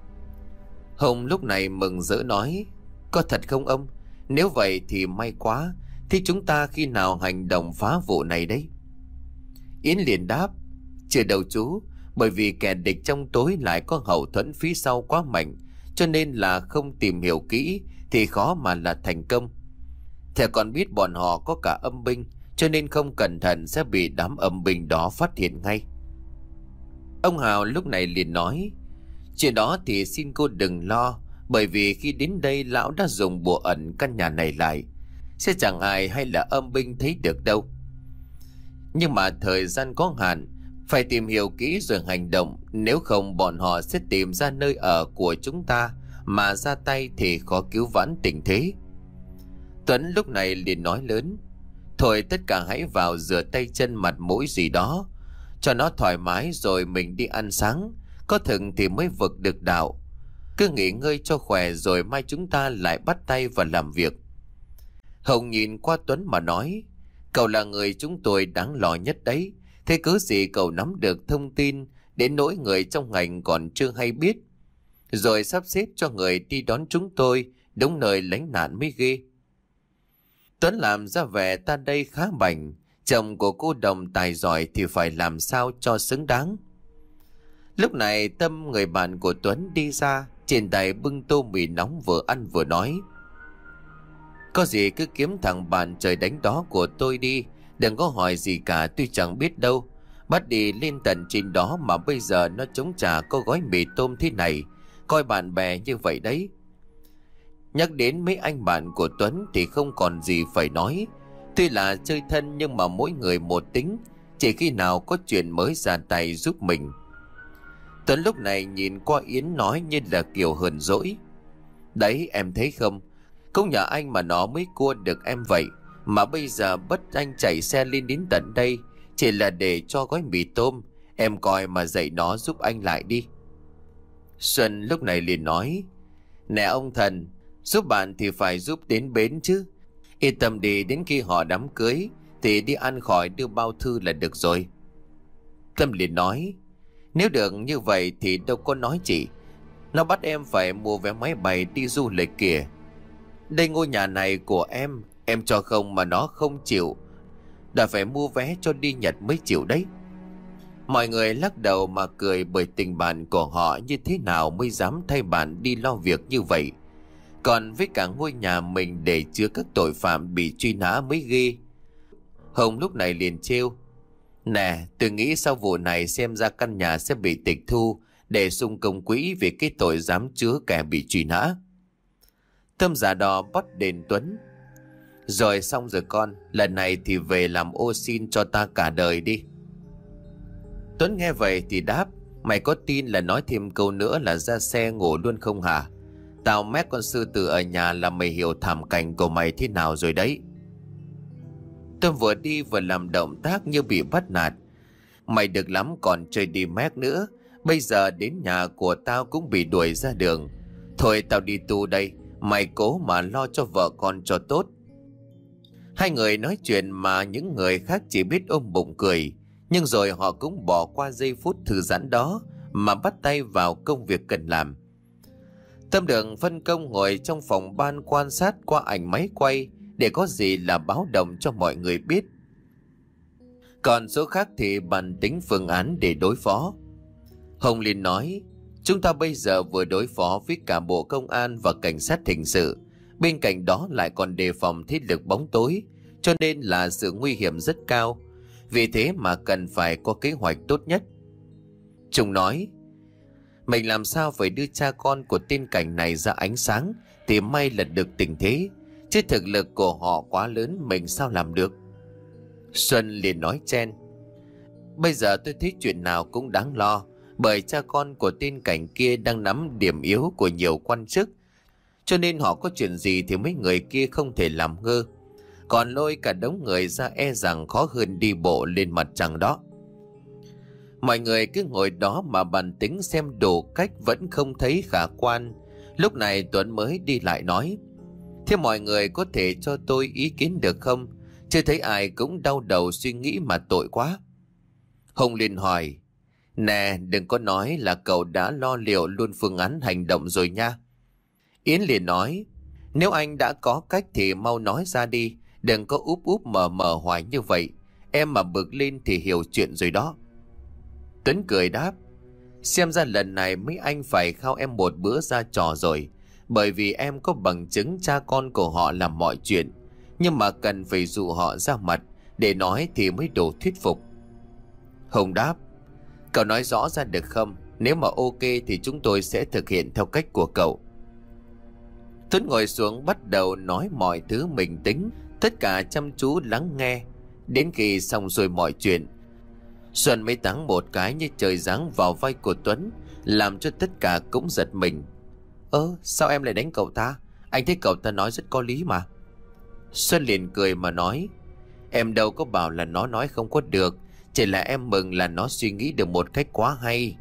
Hồng lúc này mừng rỡ nói, có thật không ông? Nếu vậy thì may quá. Thì chúng ta khi nào hành động phá vụ này đấy? Yến liền đáp, chưa đâu chú, bởi vì kẻ địch trong tối lại có hậu thuẫn phía sau quá mạnh, cho nên là không tìm hiểu kỹ thì khó mà là thành công. Thầy còn biết bọn họ có cả âm binh, cho nên không cẩn thận sẽ bị đám âm binh đó phát hiện ngay. Ông Hào lúc này liền nói, chuyện đó thì xin cô đừng lo, bởi vì khi đến đây lão đã dùng bùa ẩn căn nhà này lại, sẽ chẳng ai hay là âm binh thấy được đâu. Nhưng mà thời gian có hạn, phải tìm hiểu kỹ rồi hành động, nếu không bọn họ sẽ tìm ra nơi ở của chúng ta mà ra tay thì khó cứu vãn tình thế. Tuấn lúc này liền nói lớn, thôi tất cả hãy vào rửa tay chân mặt mũi gì đó cho nó thoải mái rồi mình đi ăn sáng, có thực thì mới vực được đạo. Cứ nghỉ ngơi cho khỏe rồi mai chúng ta lại bắt tay vào làm việc. Hồng nhìn qua Tuấn mà nói, cậu là người chúng tôi đáng lo nhất đấy. Thế cứ gì cậu nắm được thông tin đến nỗi người trong ngành còn chưa hay biết, rồi sắp xếp cho người đi đón chúng tôi đúng nơi lánh nạn mới ghê. Tuấn làm ra vẻ ta đây khá bảnh, chồng của cô Đồng tài giỏi thì phải làm sao cho xứng đáng. Lúc này Tâm, người bạn của Tuấn, đi ra, trên tay bưng tô mì nóng vừa ăn vừa nói, có gì cứ kiếm thằng bạn trời đánh đó của tôi đi, đừng có hỏi gì cả, tôi chẳng biết đâu. Bắt đi lên tận trên đó mà bây giờ nó chống trả có gói mì tôm thế này, coi bạn bè như vậy đấy. Nhắc đến mấy anh bạn của Tuấn thì không còn gì phải nói. Tuy là chơi thân nhưng mà mỗi người một tính, chỉ khi nào có chuyện mới ra tay giúp mình. Tuấn lúc này nhìn qua Yến nói như là kiểu hờn dỗi, đấy em thấy không, cũng nhờ anh mà nó mới cua được em vậy, mà bây giờ bất anh chạy xe lên đến tận đây chỉ là để cho gói mì tôm, em coi mà dạy nó giúp anh lại đi. Xuân lúc này liền nói, nè ông thần, giúp bạn thì phải giúp đến bến chứ. Yên tâm đi, đến khi họ đám cưới thì đi ăn khỏi đưa bao thư là được rồi. Tâm liền nói, nếu được như vậy thì đâu có nói chị, nó bắt em phải mua vé máy bay đi du lịch kìa. Đây ngôi nhà này của em, em cho không mà nó không chịu, đã phải mua vé cho đi Nhật mới chịu đấy. Mọi người lắc đầu mà cười, bởi tình bạn của họ như thế nào mới dám thay bạn đi lo việc như vậy. Còn với cả ngôi nhà mình để chứa các tội phạm bị truy nã mới ghê. Hồng lúc này liền trêu, nè tôi nghĩ sau vụ này xem ra căn nhà sẽ bị tịch thu để xung công quỹ vì cái tội dám chứa kẻ bị truy nã. Tâm giả đò bắt đền Tuấn, rồi xong rồi con, lần này thì về làm ô xin cho ta cả đời đi. Tuấn nghe vậy thì đáp, mày có tin là nói thêm câu nữa là ra xe ngủ luôn không hả? Tao mét con sư tử ở nhà là mày hiểu thảm cảnh của mày thế nào rồi đấy. Tâm vừa đi vừa làm động tác như bị bắt nạt. Mày được lắm còn chơi đi mét nữa, bây giờ đến nhà của tao cũng bị đuổi ra đường. Thôi tao đi tu đây, mày cố mà lo cho vợ con cho tốt. Hai người nói chuyện mà những người khác chỉ biết ôm bụng cười, nhưng rồi họ cũng bỏ qua giây phút thư giãn đó mà bắt tay vào công việc cần làm. Tâm được phân công ngồi trong phòng ban quan sát qua ảnh máy quay để có gì là báo động cho mọi người biết. Còn số khác thì bàn tính phương án để đối phó. Hồng liền nói, chúng ta bây giờ vừa đối phó với cả bộ công an và cảnh sát hình sự, bên cạnh đó lại còn đề phòng thế lực bóng tối, cho nên là sự nguy hiểm rất cao. Vì thế mà cần phải có kế hoạch tốt nhất. Trung nói, mình làm sao phải đưa cha con của tên cảnh này ra ánh sáng thì may là được tình thế, chứ thực lực của họ quá lớn mình sao làm được. Xuân liền nói chen, bây giờ tôi thấy chuyện nào cũng đáng lo, bởi cha con của tên cảnh kia đang nắm điểm yếu của nhiều quan chức, cho nên họ có chuyện gì thì mấy người kia không thể làm ngơ. Còn lôi cả đống người ra e rằng khó hơn đi bộ lên mặt trăng đó. Mọi người cứ ngồi đó mà bàn tính xem đủ cách vẫn không thấy khả quan. Lúc này Tuấn mới đi lại nói, thế mọi người có thể cho tôi ý kiến được không? Chưa thấy ai cũng đau đầu suy nghĩ mà tội quá. Hùng liền hỏi, nè đừng có nói là cậu đã lo liệu luôn phương án hành động rồi nha. Yến liền nói, nếu anh đã có cách thì mau nói ra đi, đừng có úp úp mờ mờ hoài như vậy. Em mà bực lên thì hiểu chuyện rồi đó. Tuấn cười đáp, xem ra lần này mấy anh phải khao em một bữa ra trò rồi, bởi vì em có bằng chứng cha con của họ làm mọi chuyện, nhưng mà cần phải dụ họ ra mặt để nói thì mới đủ thuyết phục. Hùng đáp, cậu nói rõ ra được không? Nếu mà ok thì chúng tôi sẽ thực hiện theo cách của cậu. Tuấn ngồi xuống bắt đầu nói mọi thứ mình tính, tất cả chăm chú lắng nghe. Đến khi xong rồi mọi chuyện, Xuân mới táng một cái như trời giáng vào vai của Tuấn, làm cho tất cả cũng giật mình. Ơ, sao em lại đánh cậu ta? Anh thấy cậu ta nói rất có lý mà. Xuân liền cười mà nói, em đâu có bảo là nó nói không có được, chỉ là em mừng là nó suy nghĩ được một cách quá hay.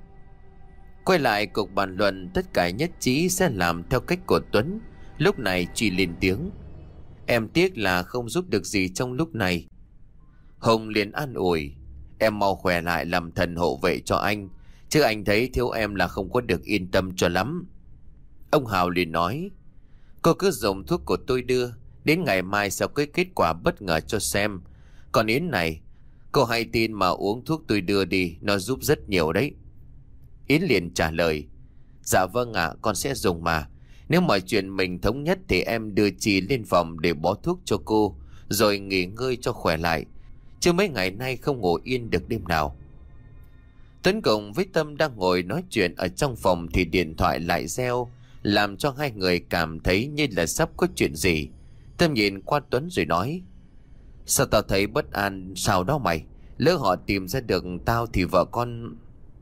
Quay lại cuộc bàn luận, tất cả nhất trí sẽ làm theo cách của Tuấn. Lúc này chỉ lên tiếng, em tiếc là không giúp được gì trong lúc này. Hùng liền an ủi, em mau khỏe lại làm thần hộ vệ cho anh, chứ anh thấy thiếu em là không có được yên tâm cho lắm. Ông Hào liền nói, cô cứ dùng thuốc của tôi đưa, đến ngày mai sẽ có kết quả bất ngờ cho xem. Còn Yến này, cô hãy tin mà uống thuốc tôi đưa đi, nó giúp rất nhiều đấy. Yến liền trả lời, dạ vâng ạ, con sẽ dùng mà. Nếu mọi chuyện mình thống nhất thì em đưa chị lên phòng để bó thuốc cho cô, rồi nghỉ ngơi cho khỏe lại, chứ mấy ngày nay không ngủ yên được đêm nào. Tuấn cùng với Tâm đang ngồi nói chuyện ở trong phòng thì điện thoại lại reo, làm cho hai người cảm thấy như là sắp có chuyện gì. Tâm nhìn qua Tuấn rồi nói, sao tao thấy bất an sao đó mày? Lỡ họ tìm ra được tao thì vợ con...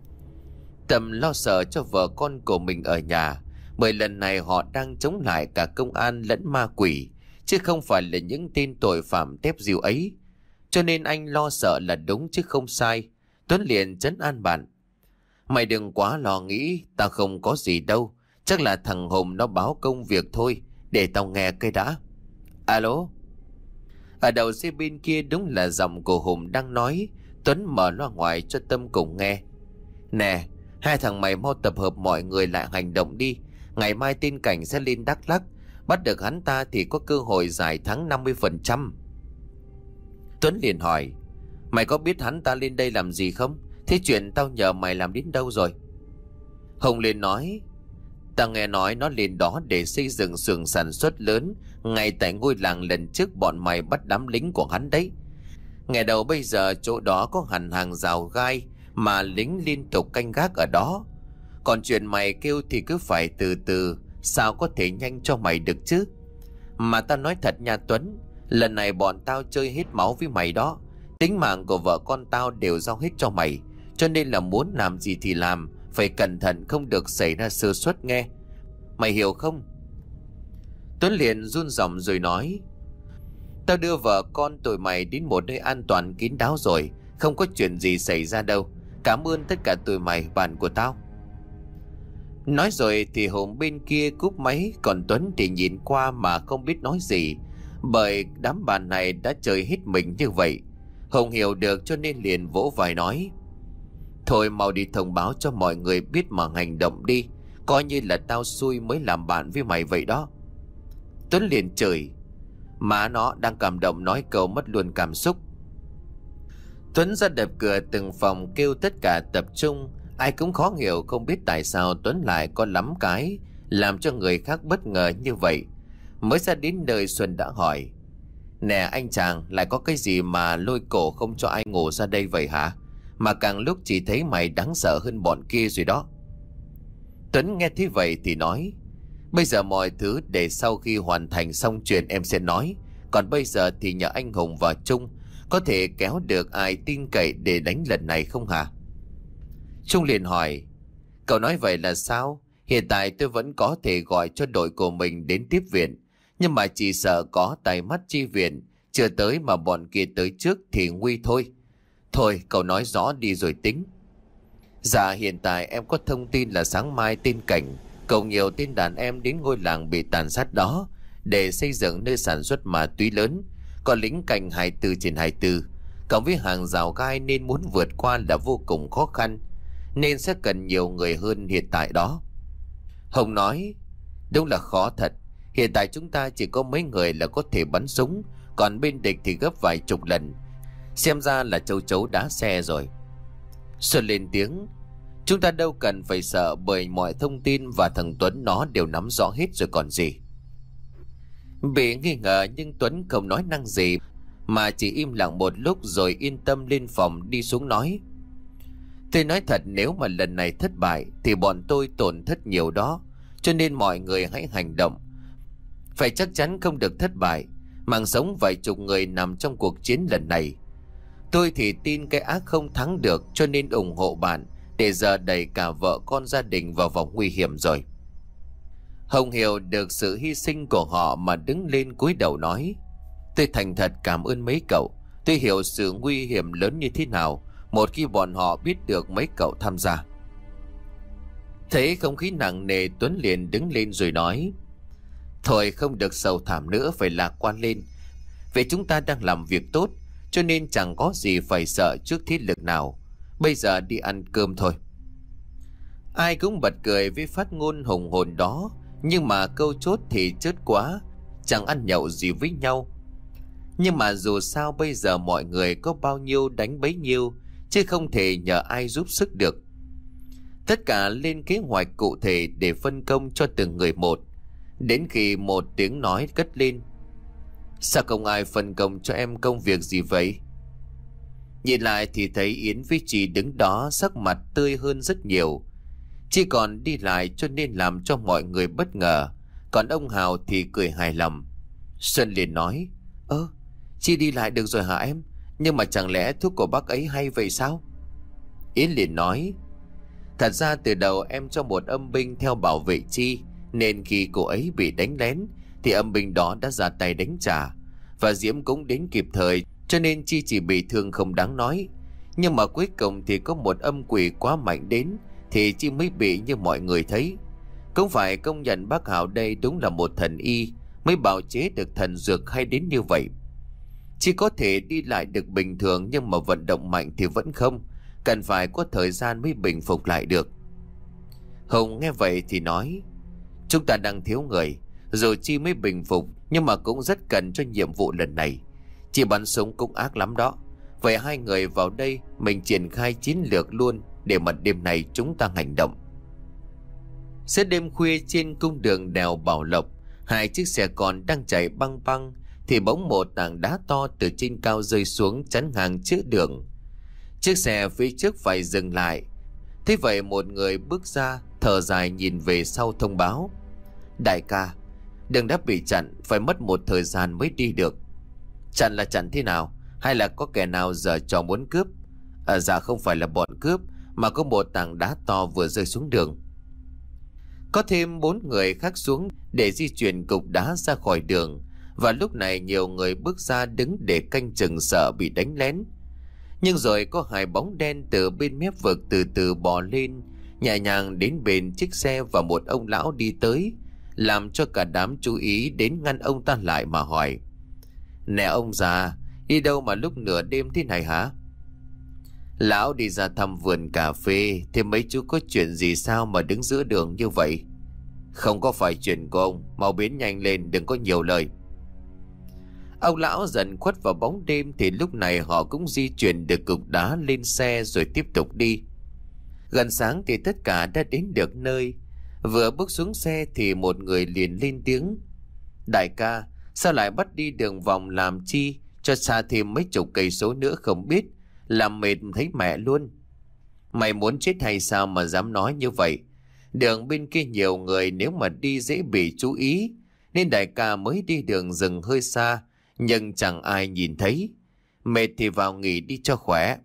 Tâm lo sợ cho vợ con của mình ở nhà, bởi lần này họ đang chống lại cả công an lẫn ma quỷ, chứ không phải là những tên tội phạm tép diêu ấy. Cho nên anh lo sợ là đúng chứ không sai. Tuấn liền trấn an bạn, mày đừng quá lo nghĩ, tao không có gì đâu. Chắc là thằng Hùng nó báo công việc thôi, để tao nghe cái đã. Alo. Ở đầu dây bên kia đúng là giọng của Hùng đang nói. Tuấn mở loa ngoài cho Tâm cùng nghe. Nè, hai thằng mày mau tập hợp mọi người lại hành động đi. Ngày mai tin cảnh sẽ lên Đắk Lắk, bắt được hắn ta thì có cơ hội giải thắng năm mươi phần trăm. Tuấn liền hỏi, mày có biết hắn ta lên đây làm gì không? Thế chuyện tao nhờ mày làm đến đâu rồi? Hùng liền nói, tao nghe nói nó lên đó để xây dựng xưởng sản xuất lớn ngay tại ngôi làng lần trước bọn mày bắt đám lính của hắn đấy. Ngày đầu bây giờ chỗ đó có hẳn hàng rào gai mà lính liên tục canh gác ở đó. Còn chuyện mày kêu thì cứ phải từ từ, sao có thể nhanh cho mày được chứ? Mà tao nói thật nha Tuấn, lần này bọn tao chơi hết máu với mày đó. Tính mạng của vợ con tao đều giao hết cho mày, cho nên là muốn làm gì thì làm, phải cẩn thận không được xảy ra sơ suất nghe. Mày hiểu không? Tuấn liền run giọng rồi nói, tao đưa vợ con tụi mày đến một nơi an toàn kín đáo rồi, không có chuyện gì xảy ra đâu. Cảm ơn tất cả tụi mày, bạn của tao. Nói rồi thì Hùng bên kia cúp máy, còn Tuấn thì nhìn qua mà không biết nói gì, bởi đám bạn này đã chơi hết mình như vậy. Hùng hiểu được cho nên liền vỗ vai nói, thôi mau đi thông báo cho mọi người biết mà hành động đi. Coi như là tao xui mới làm bạn với mày vậy đó. Tuấn liền chửi: Má nó, đang cảm động nói câu mất luôn cảm xúc. Tuấn ra đập cửa từng phòng kêu tất cả tập trung. Ai cũng khó hiểu không biết tại sao Tuấn lại có lắm cái làm cho người khác bất ngờ như vậy. Mới ra đến nơi Xuân đã hỏi: Nè anh chàng, lại có cái gì mà lôi cổ không cho ai ngủ ra đây vậy hả? Mà càng lúc chỉ thấy mày đáng sợ hơn bọn kia rồi đó. Tuấn nghe thế vậy thì nói: Bây giờ mọi thứ để sau khi hoàn thành xong chuyện em sẽ nói. Còn bây giờ thì nhờ anh Hùng và Trung có thể kéo được ai tin cậy để đánh lần này không hả? Trung liền hỏi: Cậu nói vậy là sao? Hiện tại tôi vẫn có thể gọi cho đội của mình đến tiếp viện, nhưng mà chỉ sợ có tai mắt chi viện, chưa tới mà bọn kia tới trước thì nguy thôi. Thôi cậu nói rõ đi rồi tính. Dạ hiện tại em có thông tin là sáng mai tên Cảnh cùng nhiều tên đàn em đến ngôi làng bị tàn sát đó để xây dựng nơi sản xuất ma túy lớn. Có lính canh hai mươi bốn trên hai mươi bốn, cộng với hàng rào gai nên muốn vượt qua là vô cùng khó khăn, nên sẽ cần nhiều người hơn hiện tại đó. Hồng nói: Đúng là khó thật. Hiện tại chúng ta chỉ có mấy người là có thể bắn súng, còn bên địch thì gấp vài chục lần. Xem ra là châu chấu đá xe rồi. Xuân lên tiếng: Chúng ta đâu cần phải sợ, bởi mọi thông tin và thằng Tuấn nó đều nắm rõ hết rồi còn gì. Bị nghi ngờ nhưng Tuấn không nói năng gì, mà chỉ im lặng một lúc rồi yên tâm lên phòng đi xuống nói: Tôi nói thật, nếu mà lần này thất bại thì bọn tôi tổn thất nhiều đó, cho nên mọi người hãy hành động. Phải chắc chắn không được thất bại. Mạng sống vài chục người nằm trong cuộc chiến lần này. Tôi thì tin cái ác không thắng được, cho nên ủng hộ bạn, để giờ đẩy cả vợ con gia đình vào vòng nguy hiểm rồi. Hồng hiểu được sự hy sinh của họ mà đứng lên cúi đầu nói: Tôi thành thật cảm ơn mấy cậu. Tôi hiểu sự nguy hiểm lớn như thế nào một khi bọn họ biết được mấy cậu tham gia. Thấy không khí nặng nề, Tuấn liền đứng lên rồi nói: Thôi không được sầu thảm nữa, phải lạc quan lên. Vì chúng ta đang làm việc tốt, cho nên chẳng có gì phải sợ trước thế lực nào. Bây giờ đi ăn cơm thôi. Ai cũng bật cười với phát ngôn hùng hồn đó, nhưng mà câu chốt thì chớt quá, chẳng ăn nhậu gì với nhau. Nhưng mà dù sao bây giờ mọi người có bao nhiêu đánh bấy nhiêu, chứ không thể nhờ ai giúp sức được. Tất cả lên kế hoạch cụ thể để phân công cho từng người một. Đến khi một tiếng nói cất lên: Sao không ai phân công cho em công việc gì vậy? Nhìn lại thì thấy Yến với chị đứng đó sắc mặt tươi hơn rất nhiều. Chỉ còn đi lại cho nên làm cho mọi người bất ngờ. Còn ông Hào thì cười hài lòng. Xuân liền nói: Ơ, chị đi lại được rồi hả em? Nhưng mà chẳng lẽ thuốc của bác ấy hay vậy sao? Yến liền nói: Thật ra từ đầu em cho một âm binh theo bảo vệ Chi, nên khi cô ấy bị đánh lén thì âm binh đó đã ra tay đánh trả. Và Diễm cũng đến kịp thời, cho nên Chi chỉ bị thương không đáng nói. Nhưng mà cuối cùng thì có một âm quỷ quá mạnh đến, thì Chi mới bị như mọi người thấy. Cũng phải công nhận bác Hảo đây đúng là một thần y, mới bào chế được thần dược hay đến như vậy. Chi có thể đi lại được bình thường, nhưng mà vận động mạnh thì vẫn không, cần phải có thời gian mới bình phục lại được. Hùng nghe vậy thì nói: Chúng ta đang thiếu người. Dù Chi mới bình phục, nhưng mà cũng rất cần cho nhiệm vụ lần này. Chị bắn súng cũng ác lắm đó. Vậy hai người vào đây, mình triển khai chiến lược luôn, để mà đêm này chúng ta hành động. Giữa đêm khuya trên cung đường đèo Bảo Lộc, hai chiếc xe con đang chạy băng băng, thì bỗng một tảng đá to từ trên cao rơi xuống chắn ngang giữa đường. Chiếc xe phía trước phải dừng lại. Thế vậy một người bước ra, thở dài nhìn về sau thông báo: Đại ca, đường đã bị chặn, phải mất một thời gian mới đi được. Chặn là chặn thế nào? Hay là có kẻ nào giở trò muốn cướp? À, dạ không phải là bọn cướp, mà có một tảng đá to vừa rơi xuống đường. Có thêm bốn người khác xuống để di chuyển cục đá ra khỏi đường. Và lúc này nhiều người bước ra đứng để canh chừng sợ bị đánh lén. Nhưng rồi có hai bóng đen từ bên mép vực từ từ bò lên, nhẹ nhàng đến bên chiếc xe, và một ông lão đi tới, làm cho cả đám chú ý đến ngăn ông ta lại mà hỏi: Nè ông già, đi đâu mà lúc nửa đêm thế này hả? Lão đi ra thăm vườn cà phê, thì mấy chú có chuyện gì sao mà đứng giữa đường như vậy? Không có phải chuyện của ông, mau biến nhanh lên, đừng có nhiều lời. Ông lão dần khuất vào bóng đêm, thì lúc này họ cũng di chuyển được cục đá lên xe rồi tiếp tục đi. Gần sáng thì tất cả đã đến được nơi. Vừa bước xuống xe thì một người liền lên tiếng: Đại ca, sao lại bắt đi đường vòng làm chi? Cho xa thêm mấy chục cây số nữa không biết, làm mệt thấy mẹ luôn. Mày muốn chết hay sao mà dám nói như vậy? Đường bên kia nhiều người, nếu mà đi dễ bị chú ý, nên đại ca mới đi đường rừng hơi xa, nhưng chẳng ai nhìn thấy. Mệt thì vào nghỉ đi cho khỏe.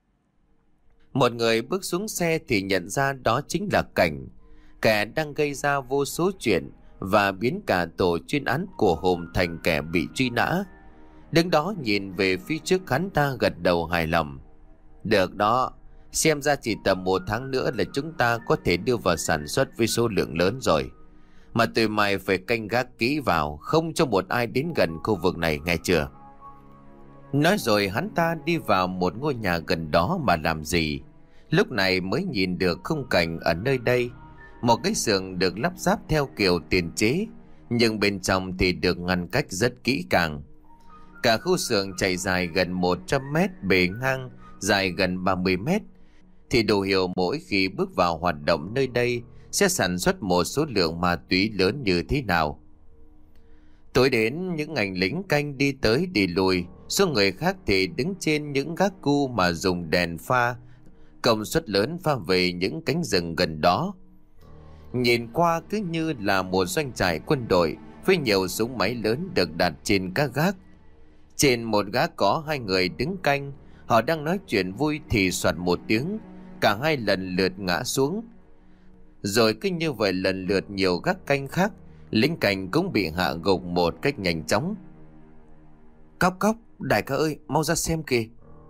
Một người bước xuống xe thì nhận ra đó chính là Cảnh, kẻ đang gây ra vô số chuyện và biến cả tổ chuyên án của Hùng thành kẻ bị truy nã. Đứng đó nhìn về phía trước, hắn ta gật đầu hài lòng. Được đó, xem ra chỉ tầm một tháng nữa là chúng ta có thể đưa vào sản xuất với số lượng lớn rồi. Mà tụi mày phải canh gác kỹ vào, không cho một ai đến gần khu vực này, nghe chưa? Nói rồi hắn ta đi vào một ngôi nhà gần đó mà làm gì. Lúc này mới nhìn được khung cảnh ở nơi đây. Một cái xưởng được lắp ráp theo kiểu tiền chế, nhưng bên trong thì được ngăn cách rất kỹ càng. Cả khu xưởng chạy dài gần một trăm mét, bề ngang dài gần ba mươi mét, thì đủ hiểu mỗi khi bước vào hoạt động nơi đây sẽ sản xuất một số lượng ma túy lớn như thế nào. Tối đến, những anh lính canh đi tới đi lui, số người khác thì đứng trên những gác cu mà dùng đèn pha công suất lớn pha về những cánh rừng gần đó. Nhìn qua cứ như là một doanh trại quân đội với nhiều súng máy lớn được đặt trên các gác. Trên một gác có hai người đứng canh, họ đang nói chuyện vui thì soạt một tiếng, cả hai lần lượt ngã xuống. Rồi cứ như vậy lần lượt nhiều gác canh khác, lính canh cũng bị hạ gục một cách nhanh chóng. Cóc cóc, đại ca ơi, mau ra xem kìa.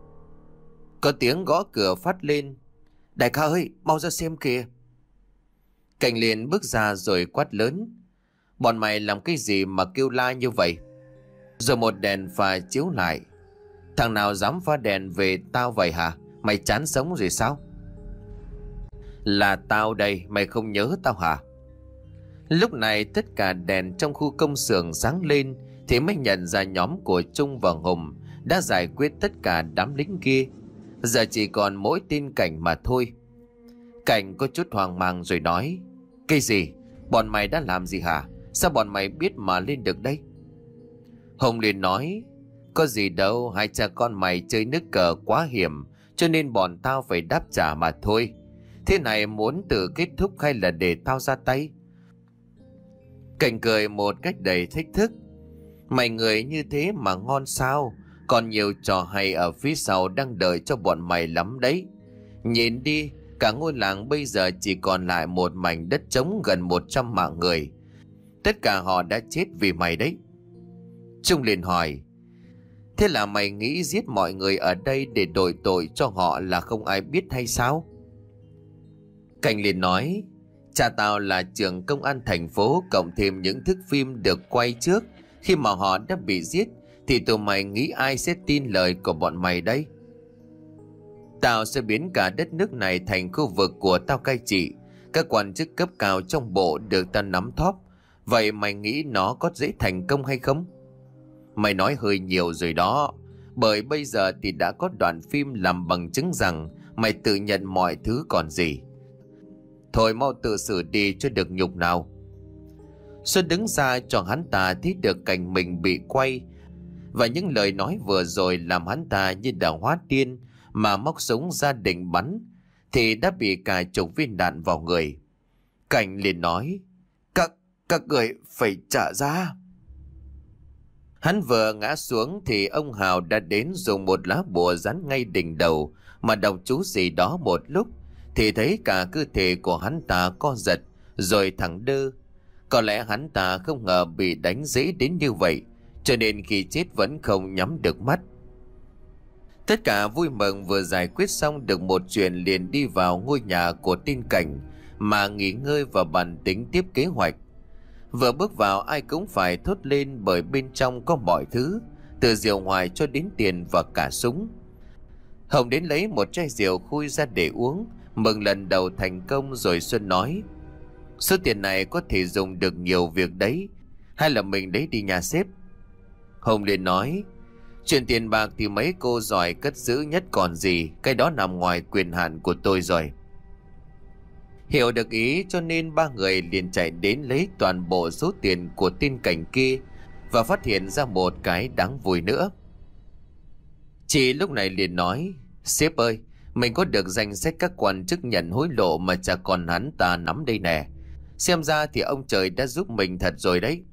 Có tiếng gõ cửa phát lên. Đại ca ơi, mau ra xem kìa. Cảnh liền bước ra rồi quát lớn: Bọn mày làm cái gì mà kêu la như vậy? Rồi một đèn pha chiếu lại. Thằng nào dám pha đèn về tao vậy hả? Mày chán sống rồi sao? Là tao đây, mày không nhớ tao hả? Lúc này tất cả đèn trong khu công xưởng sáng lên, thì mới nhận ra nhóm của Trung và Hùng đã giải quyết tất cả đám lính kia. Giờ chỉ còn mỗi tên Cảnh mà thôi. Cảnh có chút hoang mang rồi nói: Cái gì? Bọn mày đã làm gì hả? Sao bọn mày biết mà lên được đây? Hùng liền nói: Có gì đâu, hai cha con mày chơi nước cờ quá hiểm, cho nên bọn tao phải đáp trả mà thôi. Thế này muốn tự kết thúc hay là để tao ra tay? Cảnh cười một cách đầy thách thức: Mày người như thế mà ngon sao? Còn nhiều trò hay ở phía sau đang đợi cho bọn mày lắm đấy. Nhìn đi, cả ngôi làng bây giờ chỉ còn lại một mảnh đất trống gần một trăm mạng người. Tất cả họ đã chết vì mày đấy. Trung liền hỏi: Thế là mày nghĩ giết mọi người ở đây để đổi tội cho họ là không ai biết hay sao? Cảnh liền nói: Cha tao là trưởng công an thành phố, cộng thêm những thước phim được quay trước khi mà họ đã bị giết, thì tụi mày nghĩ ai sẽ tin lời của bọn mày đây? Tao sẽ biến cả đất nước này thành khu vực của tao cai trị. Các quan chức cấp cao trong bộ được tao nắm thóp. Vậy mày nghĩ nó có dễ thành công hay không? Mày nói hơi nhiều rồi đó. Bởi bây giờ thì đã có đoạn phim làm bằng chứng rằng mày tự nhận mọi thứ còn gì. Thôi mau tự xử đi cho được nhục nào. Xuân đứng ra cho hắn ta thấy được cảnh mình bị quay, và những lời nói vừa rồi làm hắn ta như đã hóa điên, mà móc súng ra định bắn thì đã bị cả chục viên đạn vào người. Cảnh liền nói: Các, các người phải trả giá. Hắn vừa ngã xuống thì ông Hào đã đến dùng một lá bùa dán ngay đỉnh đầu mà đọc chú gì đó một lúc, thì thấy cả cơ thể của hắn ta co giật rồi thẳng đơ. Có lẽ hắn ta không ngờ bị đánh dễ đến như vậy, cho nên khi chết vẫn không nhắm được mắt. Tất cả vui mừng vừa giải quyết xong được một chuyện, liền đi vào ngôi nhà của tên Cảnh mà nghỉ ngơi và bàn tính tiếp kế hoạch. Vừa bước vào ai cũng phải thốt lên, bởi bên trong có mọi thứ, từ rượu ngoài cho đến tiền và cả súng. Hồng đến lấy một chai rượu khui ra để uống, mừng lần đầu thành công. Rồi Xuân nói: số tiền này có thể dùng được nhiều việc đấy, hay là mình lấy đi nhà sếp? Hồng liền nói: chuyện tiền bạc thì mấy cô giỏi cất giữ nhất còn gì, cái đó nằm ngoài quyền hạn của tôi rồi. Hiểu được ý cho nên ba người liền chạy đến lấy toàn bộ số tiền của tên cảnh kia, và phát hiện ra một cái đáng vui nữa. Chị lúc này liền nói: sếp ơi, mình có được danh sách các quan chức nhận hối lộ mà chả còn hắn ta nắm đây nè. Xem ra thì ông trời đã giúp mình thật rồi đấy.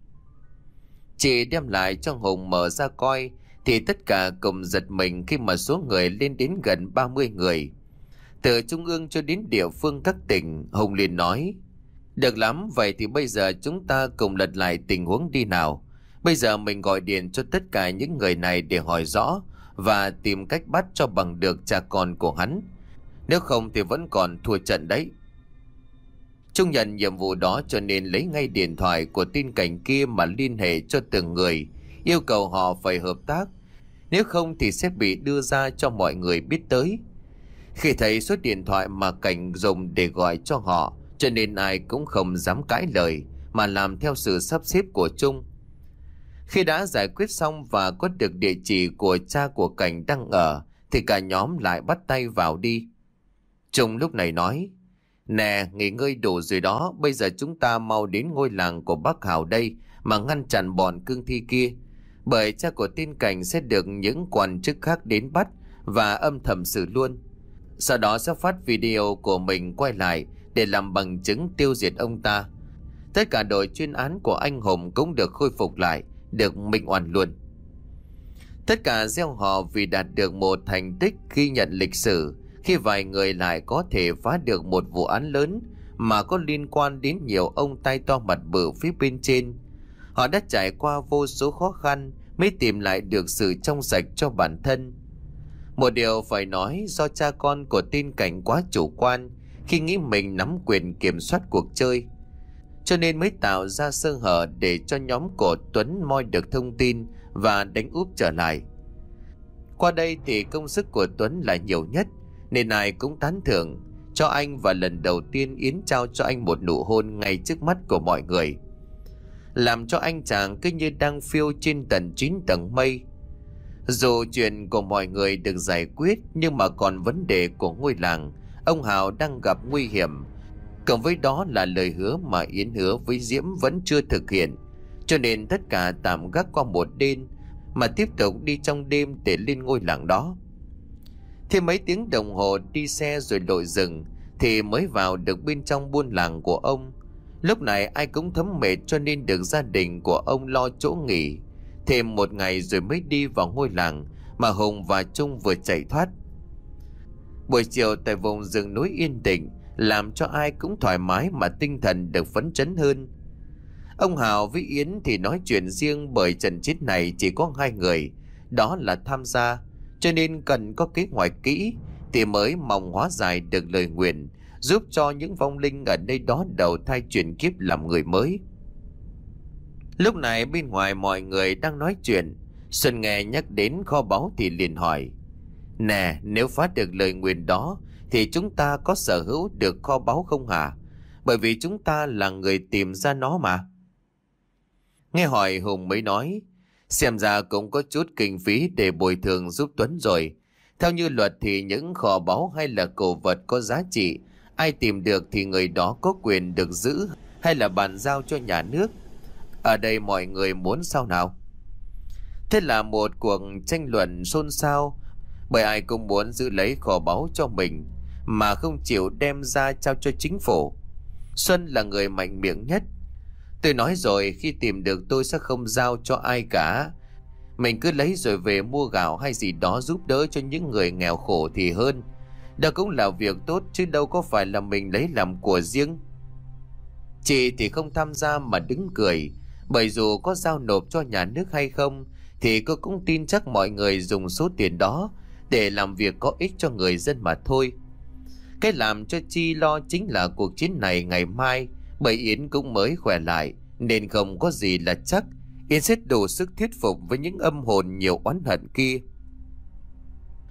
Chị đem lại cho Hùng mở ra coi, thì tất cả cùng giật mình khi mà số người lên đến gần ba mươi người. Từ trung ương cho đến địa phương các tỉnh. Hùng liền nói: được lắm, vậy thì bây giờ chúng ta cùng lật lại tình huống đi nào. Bây giờ mình gọi điện cho tất cả những người này để hỏi rõ và tìm cách bắt cho bằng được cha con của hắn. Nếu không thì vẫn còn thua trận đấy. Trung nhận nhiệm vụ đó cho nên lấy ngay điện thoại của tin cảnh kia mà liên hệ cho từng người, yêu cầu họ phải hợp tác, nếu không thì sẽ bị đưa ra cho mọi người biết tới. Khi thấy số điện thoại mà cảnh dùng để gọi cho họ, cho nên ai cũng không dám cãi lời mà làm theo sự sắp xếp của Trung. Khi đã giải quyết xong và có được địa chỉ của cha của cảnh đang ở, thì cả nhóm lại bắt tay vào đi. Trung lúc này nói: nè, nghỉ ngơi đủ rồi đó, bây giờ chúng ta mau đến ngôi làng của bác Hào đây mà ngăn chặn bọn cương thi kia. Bởi cha của tên cảnh sẽ được những quan chức khác đến bắt và âm thầm xử luôn. Sau đó sẽ phát video của mình quay lại để làm bằng chứng tiêu diệt ông ta. Tất cả đội chuyên án của anh Hùng cũng được khôi phục lại, được minh oan luôn. Tất cả gieo họ vì đạt được một thành tích ghi nhận lịch sử, khi vài người lại có thể phá được một vụ án lớn mà có liên quan đến nhiều ông tay to mặt bự phía bên trên. Họ đã trải qua vô số khó khăn mới tìm lại được sự trong sạch cho bản thân. Một điều phải nói, do cha con của tên cảnh quá chủ quan khi nghĩ mình nắm quyền kiểm soát cuộc chơi, cho nên mới tạo ra sơ hở để cho nhóm của Tuấn moi được thông tin và đánh úp trở lại. Qua đây thì công sức của Tuấn là nhiều nhất, nên ai cũng tán thưởng cho anh, và lần đầu tiên Yến trao cho anh một nụ hôn ngay trước mắt của mọi người, làm cho anh chàng cứ như đang phiêu trên tận chín tầng mây. Dù chuyện của mọi người được giải quyết, nhưng mà còn vấn đề của ngôi làng, ông Hào đang gặp nguy hiểm. Cộng với đó là lời hứa mà Yến hứa với Diễm vẫn chưa thực hiện, cho nên tất cả tạm gác qua một đêm mà tiếp tục đi trong đêm để lên ngôi làng đó. Thêm mấy tiếng đồng hồ đi xe rồi lội rừng thì mới vào được bên trong buôn làng của ông. Lúc này ai cũng thấm mệt, cho nên được gia đình của ông lo chỗ nghỉ thêm một ngày rồi mới đi vào ngôi làng mà Hùng và Trung vừa chạy thoát. Buổi chiều tại vùng rừng núi yên tĩnh làm cho ai cũng thoải mái mà tinh thần được phấn chấn hơn. Ông Hào với Yến thì nói chuyện riêng, bởi trận chiến này chỉ có hai người, đó là tham gia, cho nên cần có kế hoạch kỹ thì mới mong hóa giải được lời nguyền, giúp cho những vong linh ở nơi đó đầu thai chuyển kiếp làm người mới. Lúc này bên ngoài mọi người đang nói chuyện, Xuân nghe nhắc đến kho báu thì liền hỏi: nè, nếu phá được lời nguyền đó thì chúng ta có sở hữu được kho báu không hả? Bởi vì chúng ta là người tìm ra nó mà. Nghe hỏi Hùng mới nói: xem ra cũng có chút kinh phí để bồi thường giúp Tuấn rồi. Theo như luật thì những kho báu hay là cổ vật có giá trị, ai tìm được thì người đó có quyền được giữ hay là bàn giao cho nhà nước. Ở đây mọi người muốn sao nào? Thế là một cuộc tranh luận xôn xao, bởi ai cũng muốn giữ lấy kho báu cho mình mà không chịu đem ra trao cho chính phủ. Xuân là người mạnh miệng nhất: tôi nói rồi, khi tìm được tôi sẽ không giao cho ai cả. Mình cứ lấy rồi về mua gạo hay gì đó giúp đỡ cho những người nghèo khổ thì hơn. Đó cũng là việc tốt chứ đâu có phải là mình lấy làm của riêng. Chị thì không tham gia mà đứng cười, bởi dù có giao nộp cho nhà nước hay không thì cô cũng tin chắc mọi người dùng số tiền đó để làm việc có ích cho người dân mà thôi. Cái làm cho Chi lo chính là cuộc chiến này ngày mai, bởi Yến cũng mới khỏe lại nên không có gì là chắc Yến sẽ đủ sức thuyết phục với những âm hồn nhiều oán hận kia.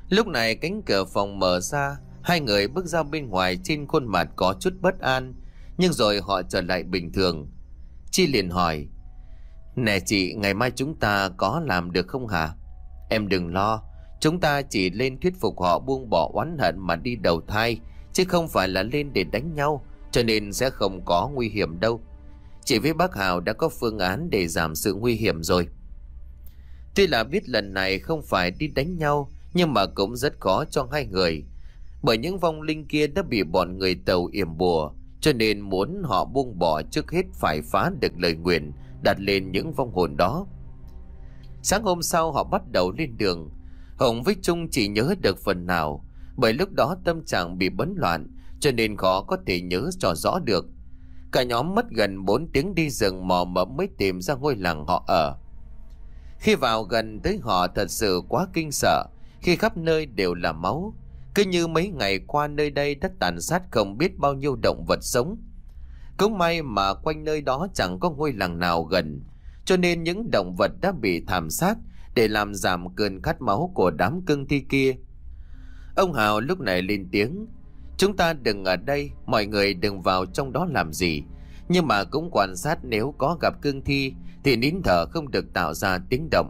Lúc này cánh cửa phòng mở ra, hai người bước ra bên ngoài, trên khuôn mặt có chút bất an, nhưng rồi họ trở lại bình thường. Chi liền hỏi: Nè chị, ngày mai chúng ta có làm được không hả? Em đừng lo, chúng ta chỉ lên thuyết phục họ buông bỏ oán hận mà đi đầu thai, chứ không phải là lên để đánh nhau, cho nên sẽ không có nguy hiểm đâu. Chị với bác Hào đã có phương án để giảm sự nguy hiểm rồi. Tuy là biết lần này không phải đi đánh nhau, nhưng mà cũng rất khó cho hai người, bởi những vong linh kia đã bị bọn người Tàu yểm bùa, cho nên muốn họ buông bỏ trước hết phải phá được lời nguyền đặt lên những vong hồn đó. Sáng hôm sau họ bắt đầu lên đường. Hồng với Trung chỉ nhớ được phần nào, bởi lúc đó tâm trạng bị bấn loạn, cho nên khó có thể nhớ cho rõ được. Cả nhóm mất gần bốn tiếng đi rừng mò mẫm mới tìm ra ngôi làng họ ở. Khi vào gần tới họ thật sự quá kinh sợ, khi khắp nơi đều là máu. Cứ như mấy ngày qua nơi đây đã tàn sát không biết bao nhiêu động vật sống. Cũng may mà quanh nơi đó chẳng có ngôi làng nào gần, cho nên những động vật đã bị thảm sát để làm giảm cơn khát máu của đám cương thi kia. Ông Hào lúc này lên tiếng: Chúng ta đừng ở đây, mọi người đừng vào trong đó làm gì, nhưng mà cũng quan sát, nếu có gặp cương thi thì nín thở không được tạo ra tiếng động.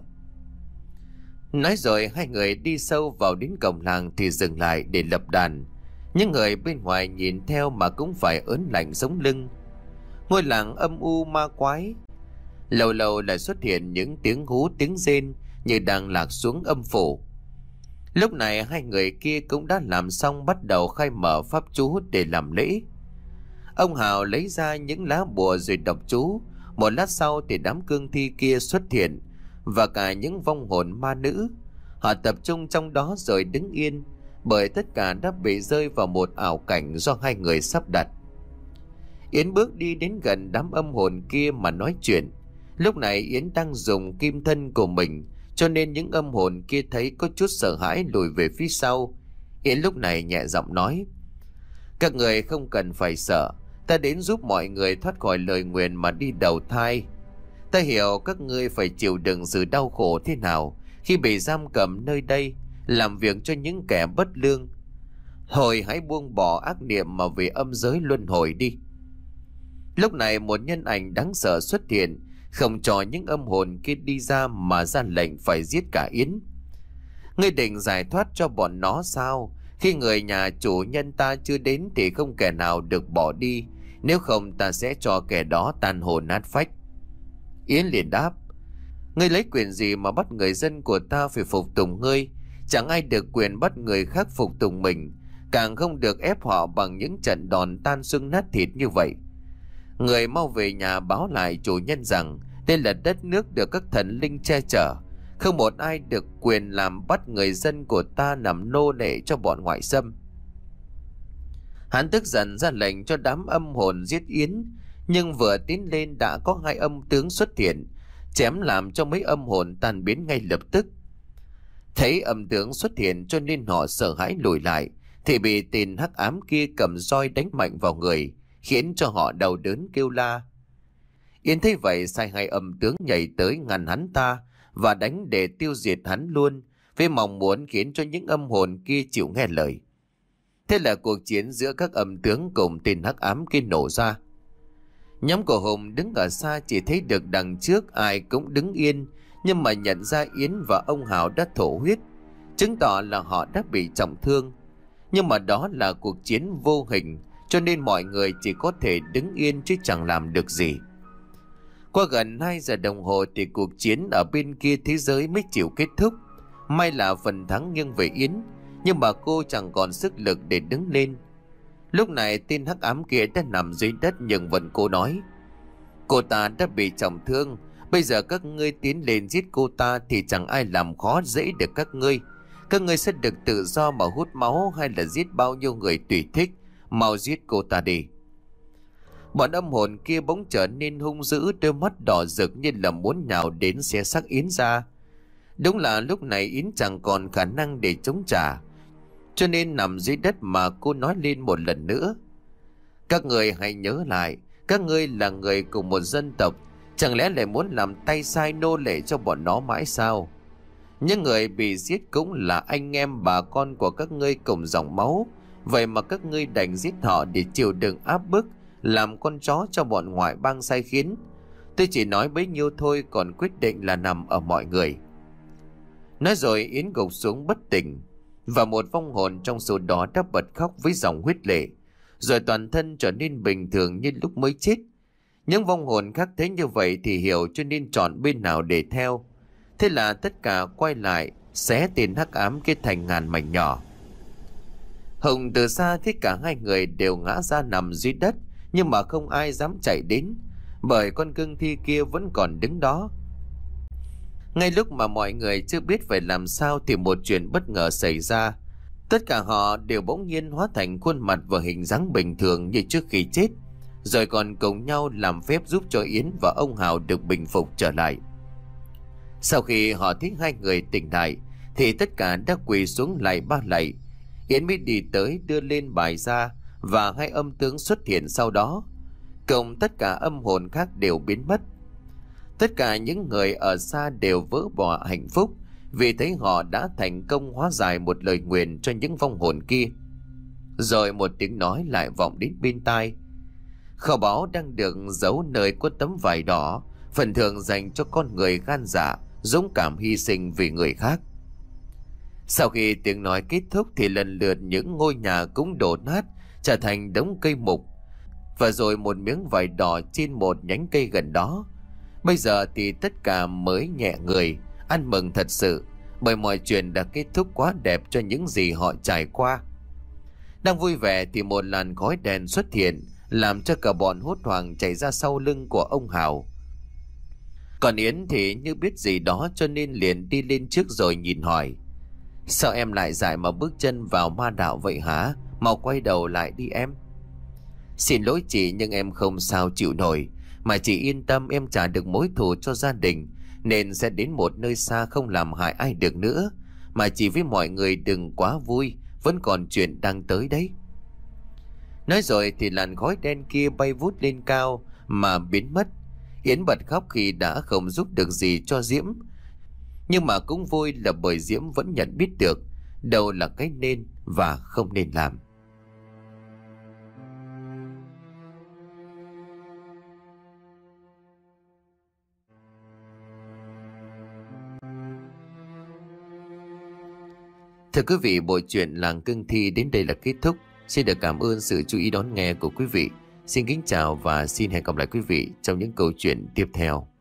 Nói rồi hai người đi sâu vào đến cổng làng thì dừng lại để lập đàn. Những người bên ngoài nhìn theo mà cũng phải ớn lạnh sống lưng. Ngôi làng âm u ma quái, lâu lâu lại xuất hiện những tiếng hú tiếng rên như đang lạc xuống âm phủ. Lúc này hai người kia cũng đã làm xong, bắt đầu khai mở pháp chú để làm lễ. Ông Hào lấy ra những lá bùa rồi đọc chú. Một lát sau thì đám cương thi kia xuất hiện, và cả những vong hồn ma nữ. Họ tập trung trong đó rồi đứng yên, bởi tất cả đã bị rơi vào một ảo cảnh do hai người sắp đặt. Yến bước đi đến gần đám âm hồn kia mà nói chuyện. Lúc này Yến đang dùng kim thân của mình, cho nên những âm hồn kia thấy có chút sợ hãi lùi về phía sau. Yến lúc này nhẹ giọng nói: Các người không cần phải sợ, ta đến giúp mọi người thoát khỏi lời nguyền mà đi đầu thai. Ta hiểu các ngươi phải chịu đựng sự đau khổ thế nào khi bị giam cầm nơi đây, làm việc cho những kẻ bất lương. Hồi hãy buông bỏ ác niệm mà về âm giới luân hồi đi. Lúc này một nhân ảnh đáng sợ xuất hiện, không cho những âm hồn kia đi ra mà ra lệnh phải giết cả Yến. Ngươi định giải thoát cho bọn nó sao? Khi người nhà chủ nhân ta chưa đến thì không kẻ nào được bỏ đi, nếu không ta sẽ cho kẻ đó tan hồn nát phách. Yến liền đáp: Ngươi lấy quyền gì mà bắt người dân của ta phải phục tùng ngươi? Chẳng ai được quyền bắt người khác phục tùng mình, càng không được ép họ bằng những trận đòn tan xương nát thịt như vậy. Người mau về nhà báo lại chủ nhân rằng đây là đất nước được các thần linh che chở, không một ai được quyền làm bắt người dân của ta làm nô lệ cho bọn ngoại xâm. Hắn tức giận ra lệnh cho đám âm hồn giết Yến, nhưng vừa tiến lên đã có hai âm tướng xuất hiện, chém làm cho mấy âm hồn tan biến ngay lập tức. Thấy âm tướng xuất hiện cho nên họ sợ hãi lùi lại, thì bị tên hắc ám kia cầm roi đánh mạnh vào người, khiến cho họ đau đớn kêu la. Yến thấy vậy sai hai âm tướng nhảy tới ngăn hắn ta và đánh để tiêu diệt hắn luôn, với mong muốn khiến cho những âm hồn kia chịu nghe lời. Thế là cuộc chiến giữa các âm tướng cùng tên hắc ám kia nổ ra. Nhóm của Hùng đứng ở xa chỉ thấy được đằng trước ai cũng đứng yên, nhưng mà nhận ra Yến và ông Hào đã thổ huyết, chứng tỏ là họ đã bị trọng thương. Nhưng mà đó là cuộc chiến vô hình, cho nên mọi người chỉ có thể đứng yên chứ chẳng làm được gì. Qua gần hai giờ đồng hồ thì cuộc chiến ở bên kia thế giới mới chịu kết thúc. May là phần thắng nghiêng về Yến, nhưng mà cô chẳng còn sức lực để đứng lên. Lúc này tên hắc ám kia đã nằm dưới đất, nhưng vẫn cô nói: Cô ta đã bị trọng thương, bây giờ các ngươi tiến lên giết cô ta thì chẳng ai làm khó dễ được các ngươi. Các ngươi sẽ được tự do mà hút máu hay là giết bao nhiêu người tùy thích. Mau giết cô ta đi. Bọn âm hồn kia bỗng trở nên hung dữ, đôi mắt đỏ rực như là muốn nhào đến xé xác Yến ra. Đúng là lúc này Yến chẳng còn khả năng để chống trả, cho nên nằm dưới đất mà cô nói lên một lần nữa: Các người hãy nhớ lại, các ngươi là người cùng một dân tộc, chẳng lẽ lại muốn làm tay sai nô lệ cho bọn nó mãi sao? Những người bị giết cũng là anh em bà con của các ngươi cùng dòng máu. Vậy mà các ngươi đành giết họ để chịu đựng áp bức, làm con chó cho bọn ngoại bang sai khiến. Tôi chỉ nói bấy nhiêu thôi, còn quyết định là nằm ở mọi người. Nói rồi Yến gục xuống bất tỉnh, và một vong hồn trong số đó đã bật khóc với dòng huyết lệ, rồi toàn thân trở nên bình thường như lúc mới chết. Những vong hồn khác thấy như vậy thì hiểu cho nên chọn bên nào để theo. Thế là tất cả quay lại, xé tên hắc ám kết thành ngàn mảnh nhỏ. Hùng từ xa thấy cả hai người đều ngã ra nằm dưới đất, nhưng mà không ai dám chạy đến, bởi con cương thi kia vẫn còn đứng đó. Ngay lúc mà mọi người chưa biết phải làm sao thì một chuyện bất ngờ xảy ra. Tất cả họ đều bỗng nhiên hóa thành khuôn mặt và hình dáng bình thường như trước khi chết, rồi còn cùng nhau làm phép giúp cho Yến và ông Hào được bình phục trở lại. Sau khi họ thấy hai người tỉnh lại thì tất cả đã quỳ xuống lạy ba lạy. Yến mới đi tới đưa lên bài ra, và hai âm tướng xuất hiện sau đó, cùng tất cả âm hồn khác đều biến mất. Tất cả những người ở xa đều vỡ bỏ hạnh phúc, vì thấy họ đã thành công hóa giải một lời nguyền cho những vong hồn kia. Rồi một tiếng nói lại vọng đến bên tai: kho báu đang được giấu nơi có tấm vải đỏ, phần thưởng dành cho con người gan dạ, dũng cảm hy sinh vì người khác. Sau khi tiếng nói kết thúc thì lần lượt những ngôi nhà cũng đổ nát, trở thành đống cây mục, và rồi một miếng vải đỏ trên một nhánh cây gần đó. Bây giờ thì tất cả mới nhẹ người, ăn mừng thật sự, bởi mọi chuyện đã kết thúc quá đẹp cho những gì họ trải qua. Đang vui vẻ thì một làn khói đèn xuất hiện, làm cho cả bọn hốt hoảng chạy ra sau lưng của ông Hào. Còn Yến thì như biết gì đó cho nên liền đi lên trước rồi nhìn hỏi: sao em lại dại mà bước chân vào ma đạo vậy hả? Mau quay đầu lại đi em. Xin lỗi chị, nhưng em không sao chịu nổi. Mà chị yên tâm, em trả được mối thù cho gia đình, nên sẽ đến một nơi xa không làm hại ai được nữa. Mà chị với mọi người đừng quá vui, vẫn còn chuyện đang tới đấy. Nói rồi thì làn khói đen kia bay vút lên cao mà biến mất. Yến bật khóc khi đã không giúp được gì cho Diễm, nhưng mà cũng vui là bởi Diễm vẫn nhận biết được đâu là cái nên và không nên làm. Thưa quý vị, bộ truyện Làng Cương Thi đến đây là kết thúc. Xin được cảm ơn sự chú ý đón nghe của quý vị. Xin kính chào và xin hẹn gặp lại quý vị trong những câu chuyện tiếp theo.